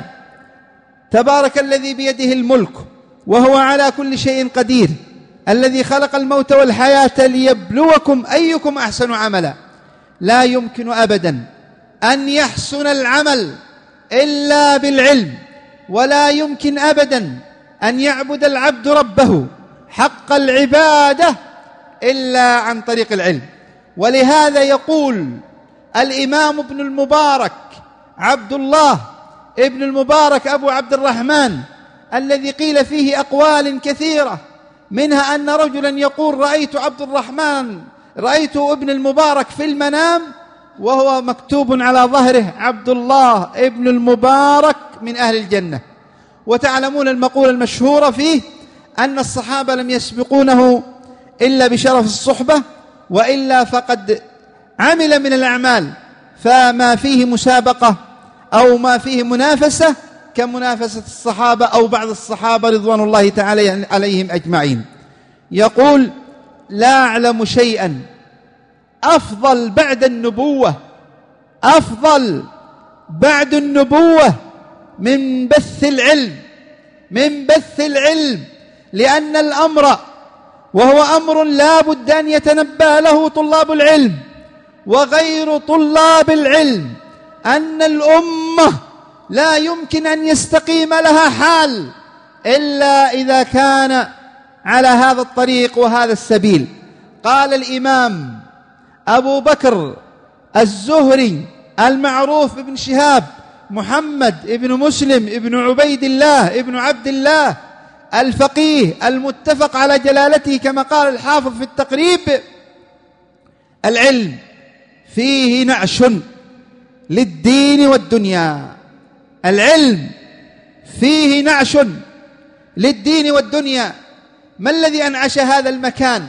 تبارك الذي بيده الملك وهو على كل شيء قدير الذي خلق الموت والحياة ليبلوكم أيكم أحسن عملا. لا يمكن أبدا أن يحسن العمل إلا بالعلم، ولا يمكن أبدا أن يعبد العبد ربه حق العبادة إلا عن طريق العلم. ولهذا يقول الإمام ابن المبارك عبد الله ابن المبارك أبو عبد الرحمن، الذي قيل فيه أقوال كثيرة، منها أن رجلا يقول: رأيت عبد الرحمن رأيت ابن المبارك في المنام وهو مكتوب على ظهره عبد الله ابن المبارك من أهل الجنة. وتعلمون المقولة المشهورة فيه أن الصحابة لم يسبقونه إلا بشرف الصحبة، وإلا فقد عمل من الأعمال فما فيه مسابقة أو ما فيه منافسة كمنافسة الصحابة أو بعض الصحابة رضوان الله تعالى عليهم أجمعين. يقول: لا أعلم شيئا أفضل بعد النبوة أفضل بعد النبوة من بث العلم من بث العلم لأن الأمر، وهو أمر لا بد أن يتنبه له طلاب العلم وغير طلاب العلم، أن الأمة لا يمكن أن يستقيم لها حال إلا إذا كان على هذا الطريق وهذا السبيل. قال الإمام أبو بكر الزهري المعروف بن شهاب محمد ابن مسلم ابن عبيد الله ابن عبد الله الفقيه المتفق على جلالته، كما قال الحافظ في التقريب: العلم فيه نعش للدين والدنيا. العلم فيه نعش للدين والدنيا. ما الذي أنعش هذا المكان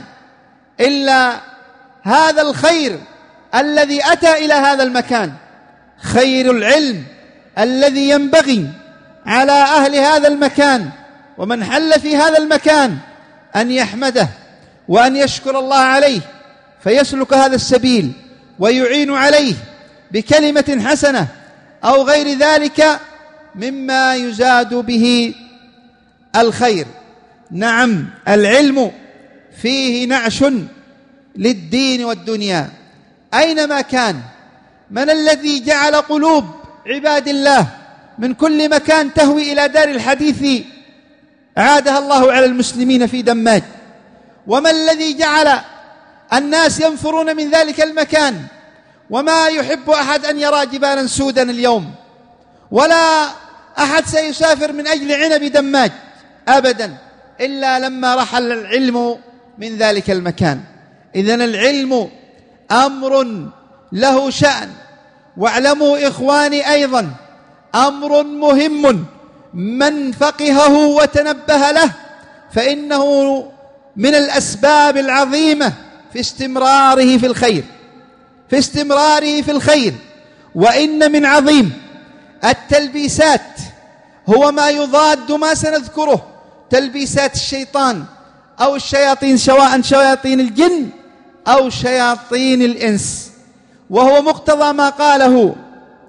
إلا هذا الخير الذي أتى إلى هذا المكان، خير العلم الذي ينبغي على أهل هذا المكان ومن حل في هذا المكان أن يحمده وأن يشكر الله عليه، فيسلك هذا السبيل ويعين عليه بكلمة حسنة أو غير ذلك مما يزاد به الخير. نعم، العلم فيه نعش للدين والدنيا أينما كان. من الذي جعل قلوب عباد الله من كل مكان تهوي إلى دار الحديث أعادها الله على المسلمين في دماج؟ وما الذي جعل الناس ينفرون من ذلك المكان؟ وما يحب أحد أن يرى جبالا سودا اليوم، ولا أحد سيسافر من أجل عنب دماج أبدا إلا لما رحل العلم من ذلك المكان. إذن العلم أمر له شأن، واعلموا إخواني أيضا أمر مهم، من فقهه وتنبه له فإنه من الأسباب العظيمة في استمراره في الخير في استمراره في الخير. وإن من عظيم التلبيسات هو ما يضاد ما سنذكره، تلبيسات الشيطان أو الشياطين، سواء شياطين الجن أو شياطين الإنس، وهو مقتضى ما قاله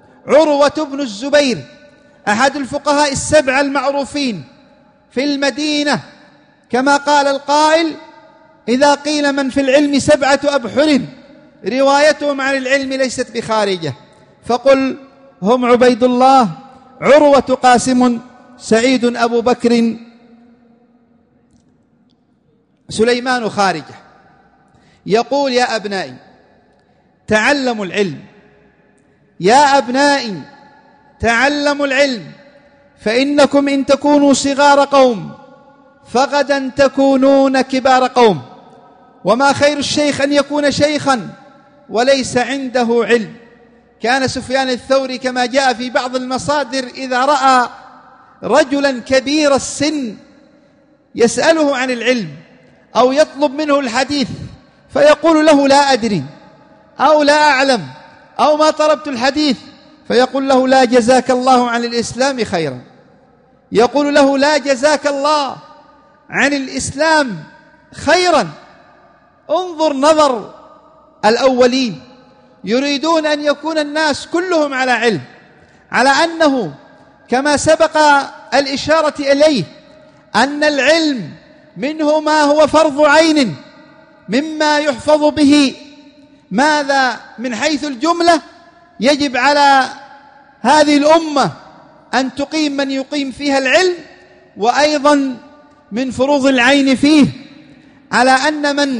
عروة بن الزبير أحد الفقهاء السبع المعروفين في المدينة، كما قال القائل: إذا قيل من في العلم سبعة أبحر روايتهم عن العلم ليست بخارجة، فقل هم عبيد الله، عروة، قاسم، سعيد، أبو بكر، سليمان خارجة يقول: يا أبنائي تعلموا العلم، يا أبنائي تعلموا العلم، فإنكم إن تكونوا صغار قوم فغدا تكونون كبار قوم، وما خير الشيخ أن يكون شيخا وليس عنده علم. كان سفيان الثوري كما جاء في بعض المصادر إذا رأى رجلا كبير السن يسأله عن العلم أو يطلب منه الحديث فيقول له: لا أدري، أو لا أعلم، أو ما طلبت الحديث، فيقول له: لا جزاك الله عن الإسلام خيرا. يقول له: لا جزاك الله عن الإسلام خيرا. انظر نظر الأولين، يريدون أن يكون الناس كلهم على علم، على أنه كما سبق الإشارة إليه أن العلم منه ما هو فرض عين مما يحفظ به ماذا من حيث الجملة يجب على هذه الأمة أن تقيم من يقيم فيها العلم، وأيضا من فروض العين فيه على أن من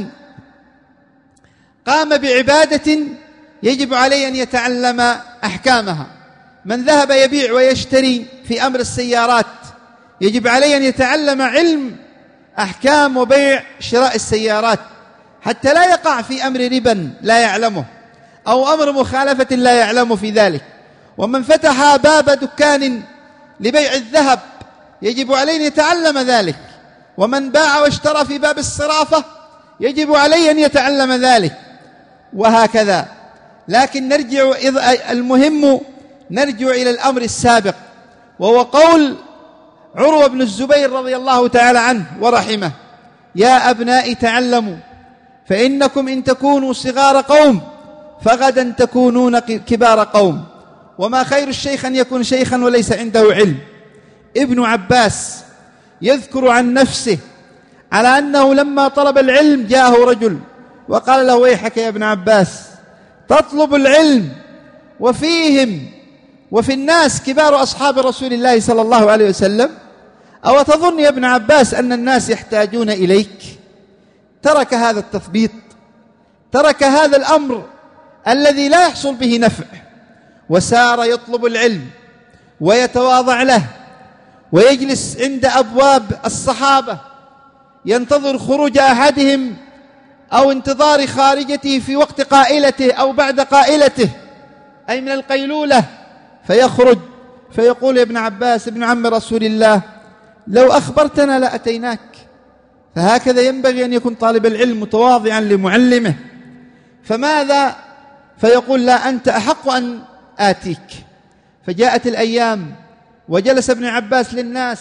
قام بعبادة يجب عليه أن يتعلم أحكامها. من ذهب يبيع ويشتري في أمر السيارات يجب عليه أن يتعلم علم أحكام وبيع شراء السيارات حتى لا يقع في أمر ربا لا يعلمه أو أمر مخالفة لا يعلم في ذلك. ومن فتح باب دكان لبيع الذهب يجب عليه أن يتعلم ذلك، ومن باع واشترى في باب الصرافة يجب عليه أن يتعلم ذلك، وهكذا. لكن نرجع، المهم نرجع إلى الأمر السابق، وهو قول عروة بن الزبير رضي الله تعالى عنه ورحمه: يا أبنائي تعلموا، فإنكم إن تكونوا صغار قوم فغدا تكونون كبار قوم، وما خير الشيخ أن يكون شيخا وليس عنده علم. ابن عباس يذكر عن نفسه على أنه لما طلب العلم جاءه رجل وقال له: ويحك يا ابن عباس، تطلب العلم وفيهم وفي الناس كبار أصحاب رسول الله صلى الله عليه وسلم، أو تظن يا ابن عباس أن الناس يحتاجون إليك؟ ترك هذا التثبيط، ترك هذا الأمر الذي لا يحصل به نفع، وسار يطلب العلم ويتواضع له، ويجلس عند أبواب الصحابة ينتظر خروج أحدهم أو انتظار خارجته في وقت قائلته أو بعد قائلته، أي من القيلولة، فيخرج فيقول: يا ابن عباس ابن عم رسول الله، لو أخبرتنا لأتيناك. فهكذا ينبغي أن يكون طالب العلم متواضعا لمعلمه. فماذا؟ فيقول: لا، أنت أحق أن آتيك. فجاءت الأيام وجلس ابن عباس للناس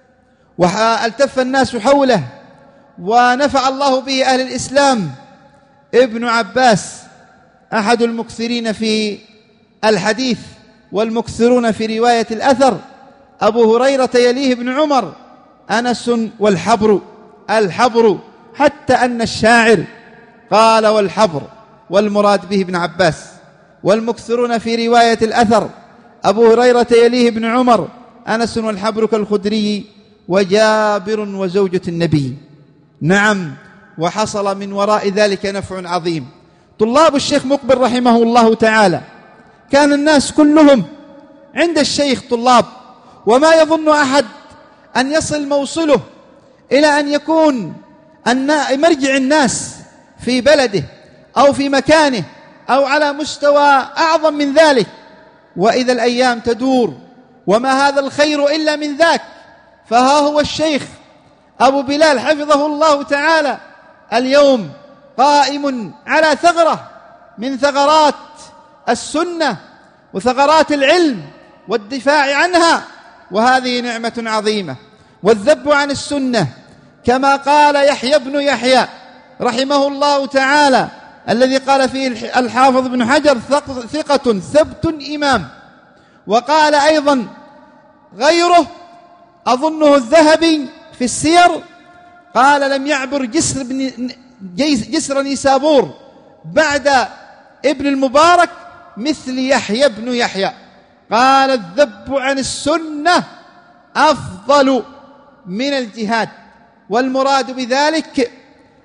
والتف الناس حوله ونفع الله به أهل الإسلام. ابن عباس أحد المكثرين في الحديث والمكثرون في رواية الأثر، أبو هريرة يليه ابن عمر، أنس والحبر. الحبر حتى أن الشاعر قال والحبر، والمراد به ابن عباس. والمكثرون في رواية الأثر أبو هريرة يليه ابن عمر، أنس والحبر كالخدري وجابر وزوجة النبي. نعم، وحصل من وراء ذلك نفع عظيم. طلاب الشيخ مقبل رحمه الله تعالى كان الناس كلهم عند الشيخ طلاب، وما يظن أحد أن يصل موصله إلى أن يكون أن مرجع الناس في بلده أو في مكانه أو على مستوى أعظم من ذلك. وإذا الأيام تدور وما هذا الخير إلا من ذاك، فها هو الشيخ أبو بلال حفظه الله تعالى اليوم قائم على ثغرة من ثغرات السنة وثغرات العلم والدفاع عنها، وهذه نعمة عظيمة. والذب عن السنة كما قال يحيى بن يحيى رحمه الله تعالى، الذي قال فيه الحافظ بن حجر: ثقة ثبت إمام. وقال أيضا غيره أظنه الذهبي في السير، قال: لم يعبر جسر, بن جسر نيسابور بعد ابن المبارك مثل يحيى بن يحيى. قال: الذب عن السنة أفضل من الجهاد. والمراد بذلك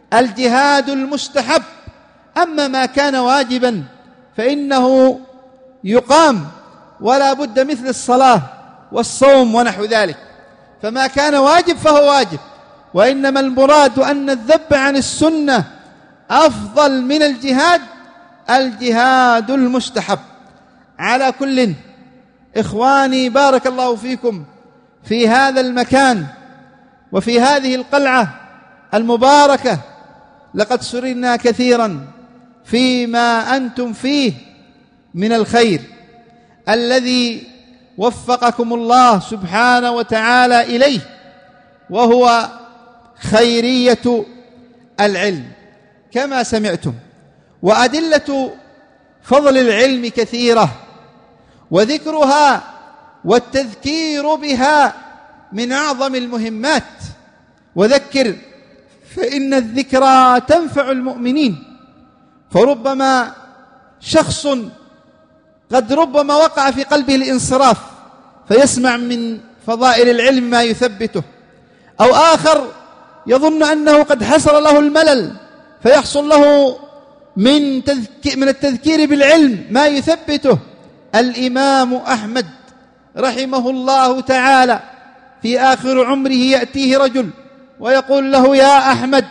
الجهاد المستحب. أما ما كان واجبا فإنه يقام ولا بد، مثل الصلاة والصوم ونحو ذلك، فما كان واجب فهو واجب، وإنما المراد أن الذب عن السنة أفضل من الجهاد، الجهاد المستحب. على كل، إخواني بارك الله فيكم، في هذا المكان وفي هذه القلعة المباركة لقد سررنا كثيرا فيما أنتم فيه من الخير الذي وفقكم الله سبحانه وتعالى إليه، وهو خيرية العلم كما سمعتم. وأدلة فضل العلم كثيرة، وذكرها والتذكير بها من أعظم المهمات. وذكر فإن الذكرى تنفع المؤمنين. فربما شخص قد ربما وقع في قلبه الانصراف فيسمع من فضائل العلم ما يثبته، أو آخر يظن أنه قد حصل له الملل فيحصل له من من التذكير بالعلم ما يثبته. الإمام أحمد رحمه الله تعالى في آخر عمره يأتيه رجل ويقول له: يا أحمد،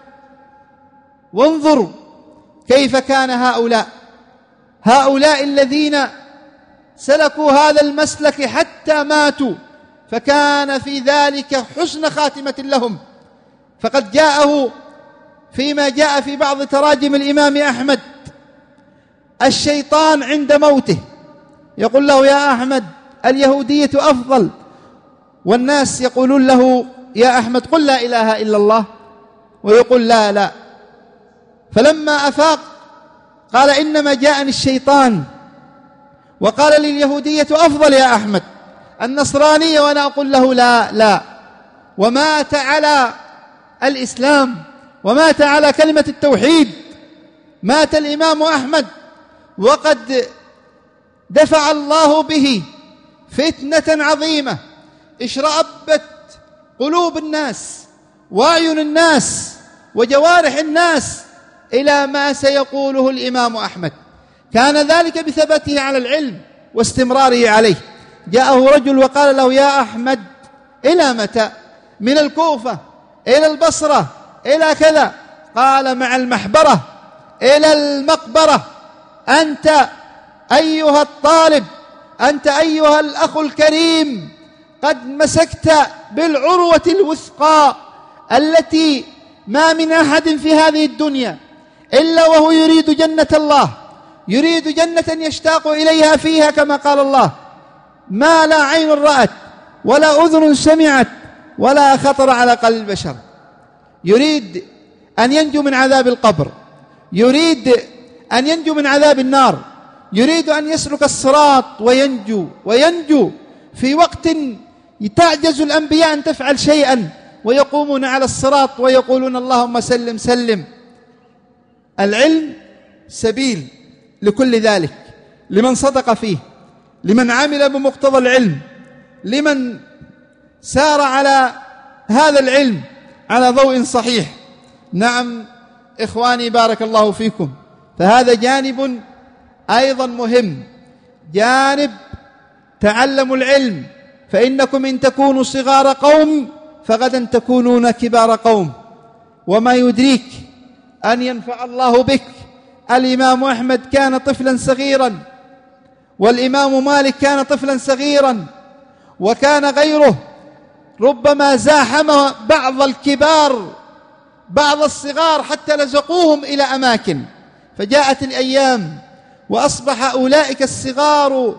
وانظر كيف كان هؤلاء هؤلاء الذين سلكوا هذا المسلك حتى ماتوا، فكان في ذلك حسن خاتمة لهم. فقد جاءه فيما جاء في بعض تراجم الإمام أحمد الشيطان عند موته يقول له: يا أحمد، اليهودية أفضل. والناس يقولون له: يا أحمد، قل لا إله إلا الله، ويقول: لا لا. فلما أفاق قال: إنما جاءني الشيطان وقال لي اليهودية أفضل يا أحمد، النصرانية، وأنا أقول له لا لا. ومات على الإسلام ومات على كلمة التوحيد. مات الإمام أحمد وقد دفع الله به فتنة عظيمة اشرأبت قلوب الناس وأعين الناس وجوارح الناس إلى ما سيقوله الإمام أحمد. كان ذلك بثباته على العلم واستمراره عليه. جاءه رجل وقال له: يا أحمد، إلى متى؟ من الكوفة إلى البصرة إلى كذا. قال: مع المحبرة إلى المقبرة. أنت أيها الطالب، أنت أيها الأخ الكريم، قد مسكت بالعروة الوثقى التي ما من أحد في هذه الدنيا إلا وهو يريد جنة الله، يريد جنة يشتاق إليها فيها، كما قال الله: ما لا عين رأت ولا أذن سمعت ولا خطر على قلب البشر. يريد أن ينجو من عذاب القبر، يريد أن ينجو من عذاب النار، يريد أن يسلك الصراط وينجو وينجو في وقت تعجز الأنبياء أن تفعل شيئا، ويقومون على الصراط ويقولون: اللهم سلم سلم. العلم سبيل لكل ذلك، لمن صدق فيه، لمن عمل بمقتضى العلم، لمن سار على هذا العلم على ضوء صحيح. نعم إخواني بارك الله فيكم، فهذا جانب أيضا مهم، جانب تعلموا العلم، فإنكم إن تكونوا صغار قوم فغدا تكونون كبار قوم، وما يدريك أن ينفع الله بك. الإمام أحمد كان طفلا صغيرا، والإمام مالك كان طفلا صغيرا، وكان غيره ربما زاحم بعض الكبار بعض الصغار حتى لزقوهم إلى أماكن. فجاءت الأيام وأصبح أولئك الصغار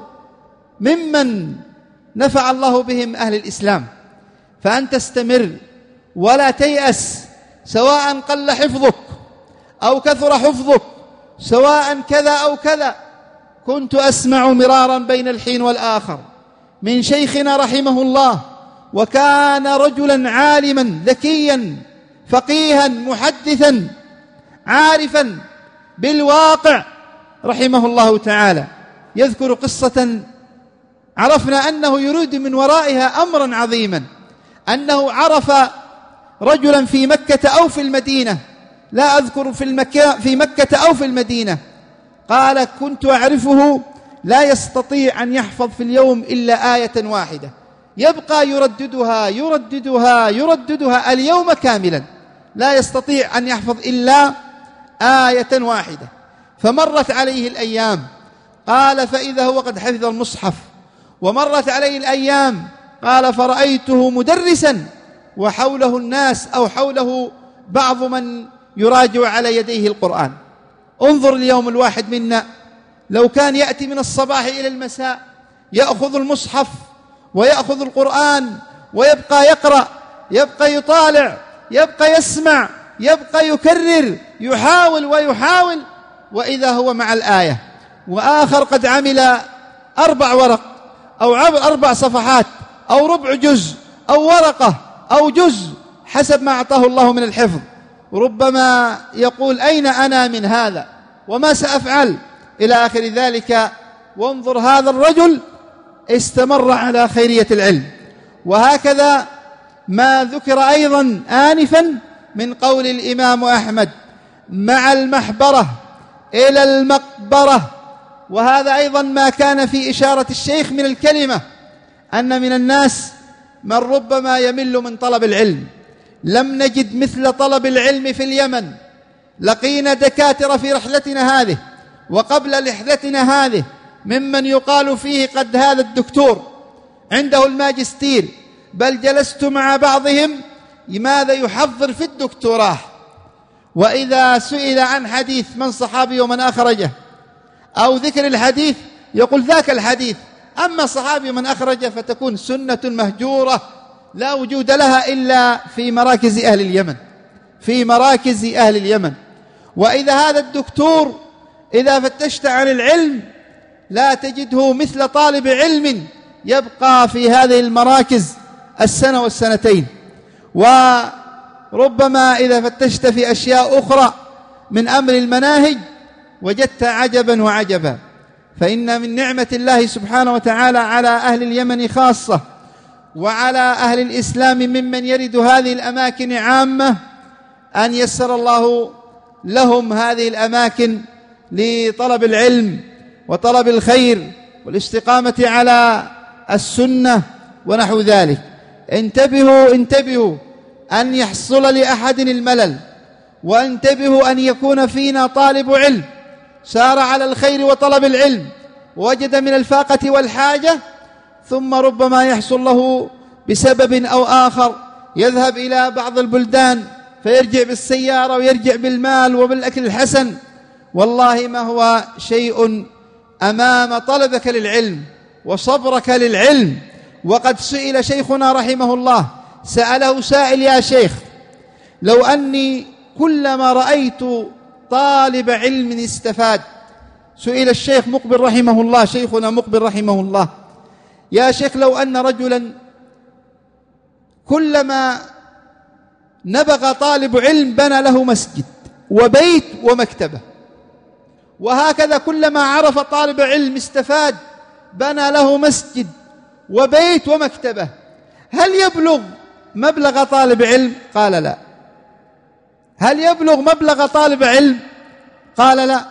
ممن نفع الله بهم أهل الإسلام. فأن تستمر ولا تيأس، سواء قل حفظك أو كثر حفظك، سواء كذا أو كذا. كنت أسمع مرارا بين الحين والآخر من شيخنا رحمه الله، وكان رجلا عالما ذكيا فقيها محدثا عارفا بالواقع رحمه الله تعالى، يذكر قصة عرفنا أنه يريد من ورائها أمرا عظيما، أنه عرف رجلا في مكة أو في المدينة لا أذكر في, المكة في مكة أو في المدينة، قال كنت أعرفه لا يستطيع أن يحفظ في اليوم إلا آية واحدة، يبقى يرددها يرددها يرددها اليوم كاملا، لا يستطيع أن يحفظ إلا آية واحدة. فمرت عليه الأيام، قال فإذا هو قد حفظ المصحف. ومرت عليه الأيام، قال فرأيته مدرسا وحوله الناس أو حوله بعض من يراجع على يديه القرآن. انظر اليوم الواحد منا لو كان يأتي من الصباح إلى المساء يأخذ المصحف ويأخذ القرآن ويبقى يقرأ، يبقى يطالع، يبقى يسمع، يبقى يكرر، يحاول ويحاول، وإذا هو مع الآية. وآخر قد عمل أربع ورق أو أربع صفحات أو ربع جزء أو ورقة أو جزء حسب ما أعطاه الله من الحفظ، ربما يقول أين أنا من هذا وما سأفعل إلى آخر ذلك. وانظر هذا الرجل استمر على خيرية العلم. وهكذا ما ذكر أيضا آنفا من قول الإمام أحمد مع المحبرة إلى المقبرة، وهذا أيضا ما كان في إشارة الشيخ من الكلمة، أن من الناس من ربما يمل من طلب العلم. لم نجد مثل طلب العلم في اليمن، لقينا دكاترة في رحلتنا هذه وقبل رحلتنا هذه ممن يقال فيه قد هذا الدكتور عنده الماجستير، بل جلست مع بعضهم لماذا يحضر في الدكتوراه، وإذا سئل عن حديث من صحابي ومن أخرجه أو ذكر الحديث يقول ذاك الحديث، أما صحابي من أخرجه فتكون سنة مهجورة لا وجود لها إلا في مراكز أهل اليمن، في مراكز أهل اليمن. وإذا هذا الدكتور إذا فتشت عن العلم لا تجده مثل طالب علم يبقى في هذه المراكز السنة والسنتين. وربما إذا فتشت في أشياء أخرى من أمر المناهج وجدت عجبا وعجبا. فإن من نعمة الله سبحانه وتعالى على أهل اليمن خاصة وعلى أهل الإسلام ممن يرد هذه الأماكن عامة أن يسر الله لهم هذه الأماكن لطلب العلم وطلب الخير والاستقامة على السنة ونحو ذلك. انتبهوا انتبهوا أن يحصل لأحد الملل، وانتبهوا أن يكون فينا طالب علم سار على الخير وطلب العلم ووجد من الفاقة والحاجة، ثم ربما يحصل له بسبب أو آخر يذهب إلى بعض البلدان فيرجع بالسيارة ويرجع بالمال وبالأكل الحسن. والله ما هو شيء أمام طلبك للعلم وصبرك للعلم. وقد سئل شيخنا رحمه الله، سأله سائل يا شيخ لو أني كلما رأيت طالب علم استفاد، سئل الشيخ مقبل رحمه الله، شيخنا مقبل رحمه الله، يا شيخ لو أن رجلا كلما نبغ طالب علم بنى له مسجد وبيت ومكتبة، وهكذا كلما عرف طالب علم استفاد بنى له مسجد وبيت ومكتبة، هل يبلغ مبلغ طالب علم؟ قال لا. هل يبلغ مبلغ طالب علم؟ قال لا.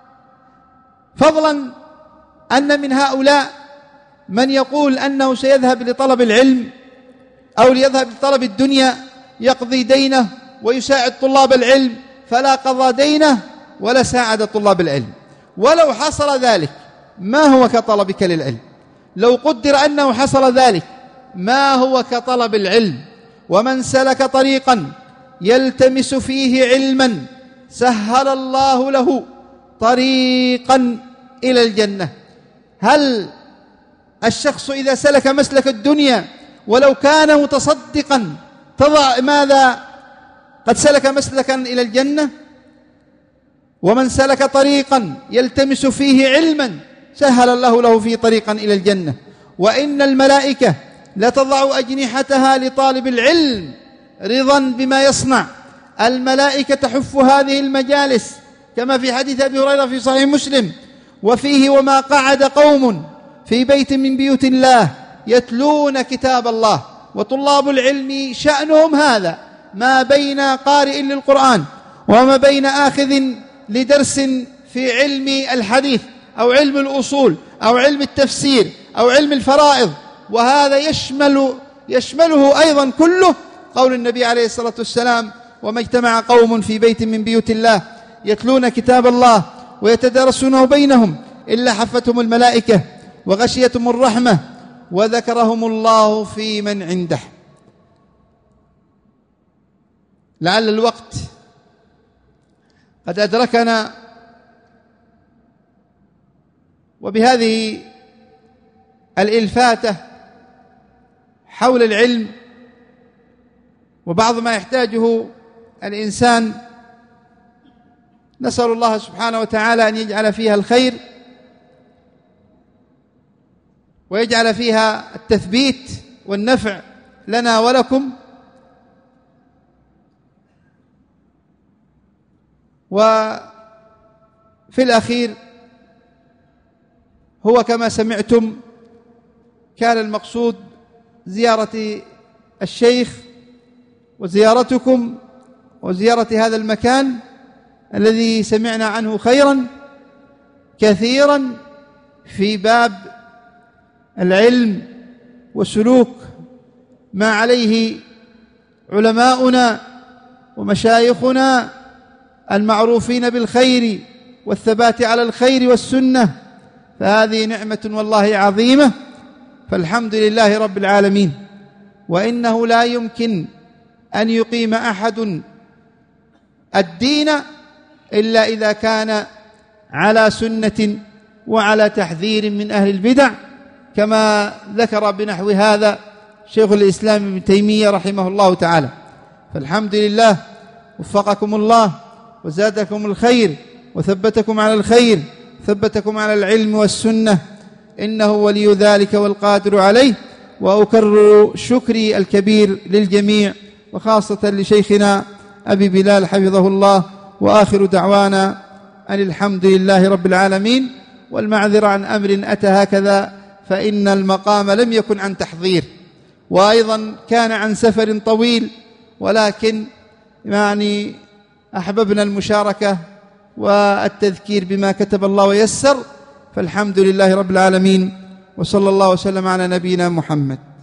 فضلا أن من هؤلاء من يقول أنه سيذهب لطلب العلم أو ليذهب لطلب الدنيا يقضي دينه ويساعد طلاب العلم، فلا قضى دينه ولا ساعد طلاب العلم. ولو حصل ذلك ما هو كطلبك للعلم، لو قدر أنه حصل ذلك ما هو كطلب العلم. ومن سلك طريقا يلتمس فيه علما سهل الله له طريقا إلى الجنة. هل الشخص إذا سلك مسلك الدنيا ولو كان متصدقا تضع ماذا قد سلك مسلكا إلى الجنة؟ ومن سلك طريقا يلتمس فيه علما سهل الله له فيه طريقا إلى الجنة. وإن الملائكة لتضع أجنحتها لطالب العلم رضا بما يصنع. الملائكة تحف هذه المجالس كما في حديث أبي هريرة في صحيح مسلم، وفيه وما قعد قوم في بيت من بيوت الله يتلون كتاب الله. وطلاب العلم شأنهم هذا، ما بين قارئ للقرآن وما بين آخذ لدرس في علم الحديث أو علم الأصول أو علم التفسير أو علم الفرائض، وهذا يشمل يشمله أيضا كله قول النبي عليه الصلاة والسلام: وما اجتمع قوم في بيت من بيوت الله يتلون كتاب الله ويتدارسونه بينهم إلا حفتهم الملائكة وغشيتهم الرحمة وذكرهم الله في من عنده. لعل الوقت قد أدركنا، وبهذه الإلفاتة حول العلم وبعض ما يحتاجه الإنسان، نسأل الله سبحانه وتعالى أن يجعل فيها الخير ويجعل فيها التثبيت والنفع لنا ولكم. وفي الأخير هو كما سمعتم كان المقصود زيارة الشيخ وزيارتكم وزيارة هذا المكان الذي سمعنا عنه خيرا كثيرا في باب العلم والسلوك ما عليه علماؤنا ومشايخنا المعروفين بالخير والثبات على الخير والسنة، فهذه نعمة والله عظيمة، فالحمد لله رب العالمين. وإنه لا يمكن أن يقيم أحد الدين إلا إذا كان على سنة وعلى تحذير من أهل البدع، كما ذكر بنحو هذا شيخ الإسلام ابن تيمية رحمه الله تعالى. فالحمد لله، وفقكم الله وزادكم الخير وثبتكم على الخير، ثبتكم على العلم والسنة، إنه ولي ذلك والقادر عليه. وأكرر شكري الكبير للجميع، وخاصة لشيخنا أبي بلال حفظه الله، وآخر دعوانا أن الحمد لله رب العالمين. والمعذرة عن أمر أتى هكذا، فإن المقام لم يكن عن تحضير، وأيضا كان عن سفر طويل، ولكن يعني أحببنا المشاركة والتذكير بما كتب الله ويسر، فالحمد لله رب العالمين، وصلى الله وسلم على نبينا محمد.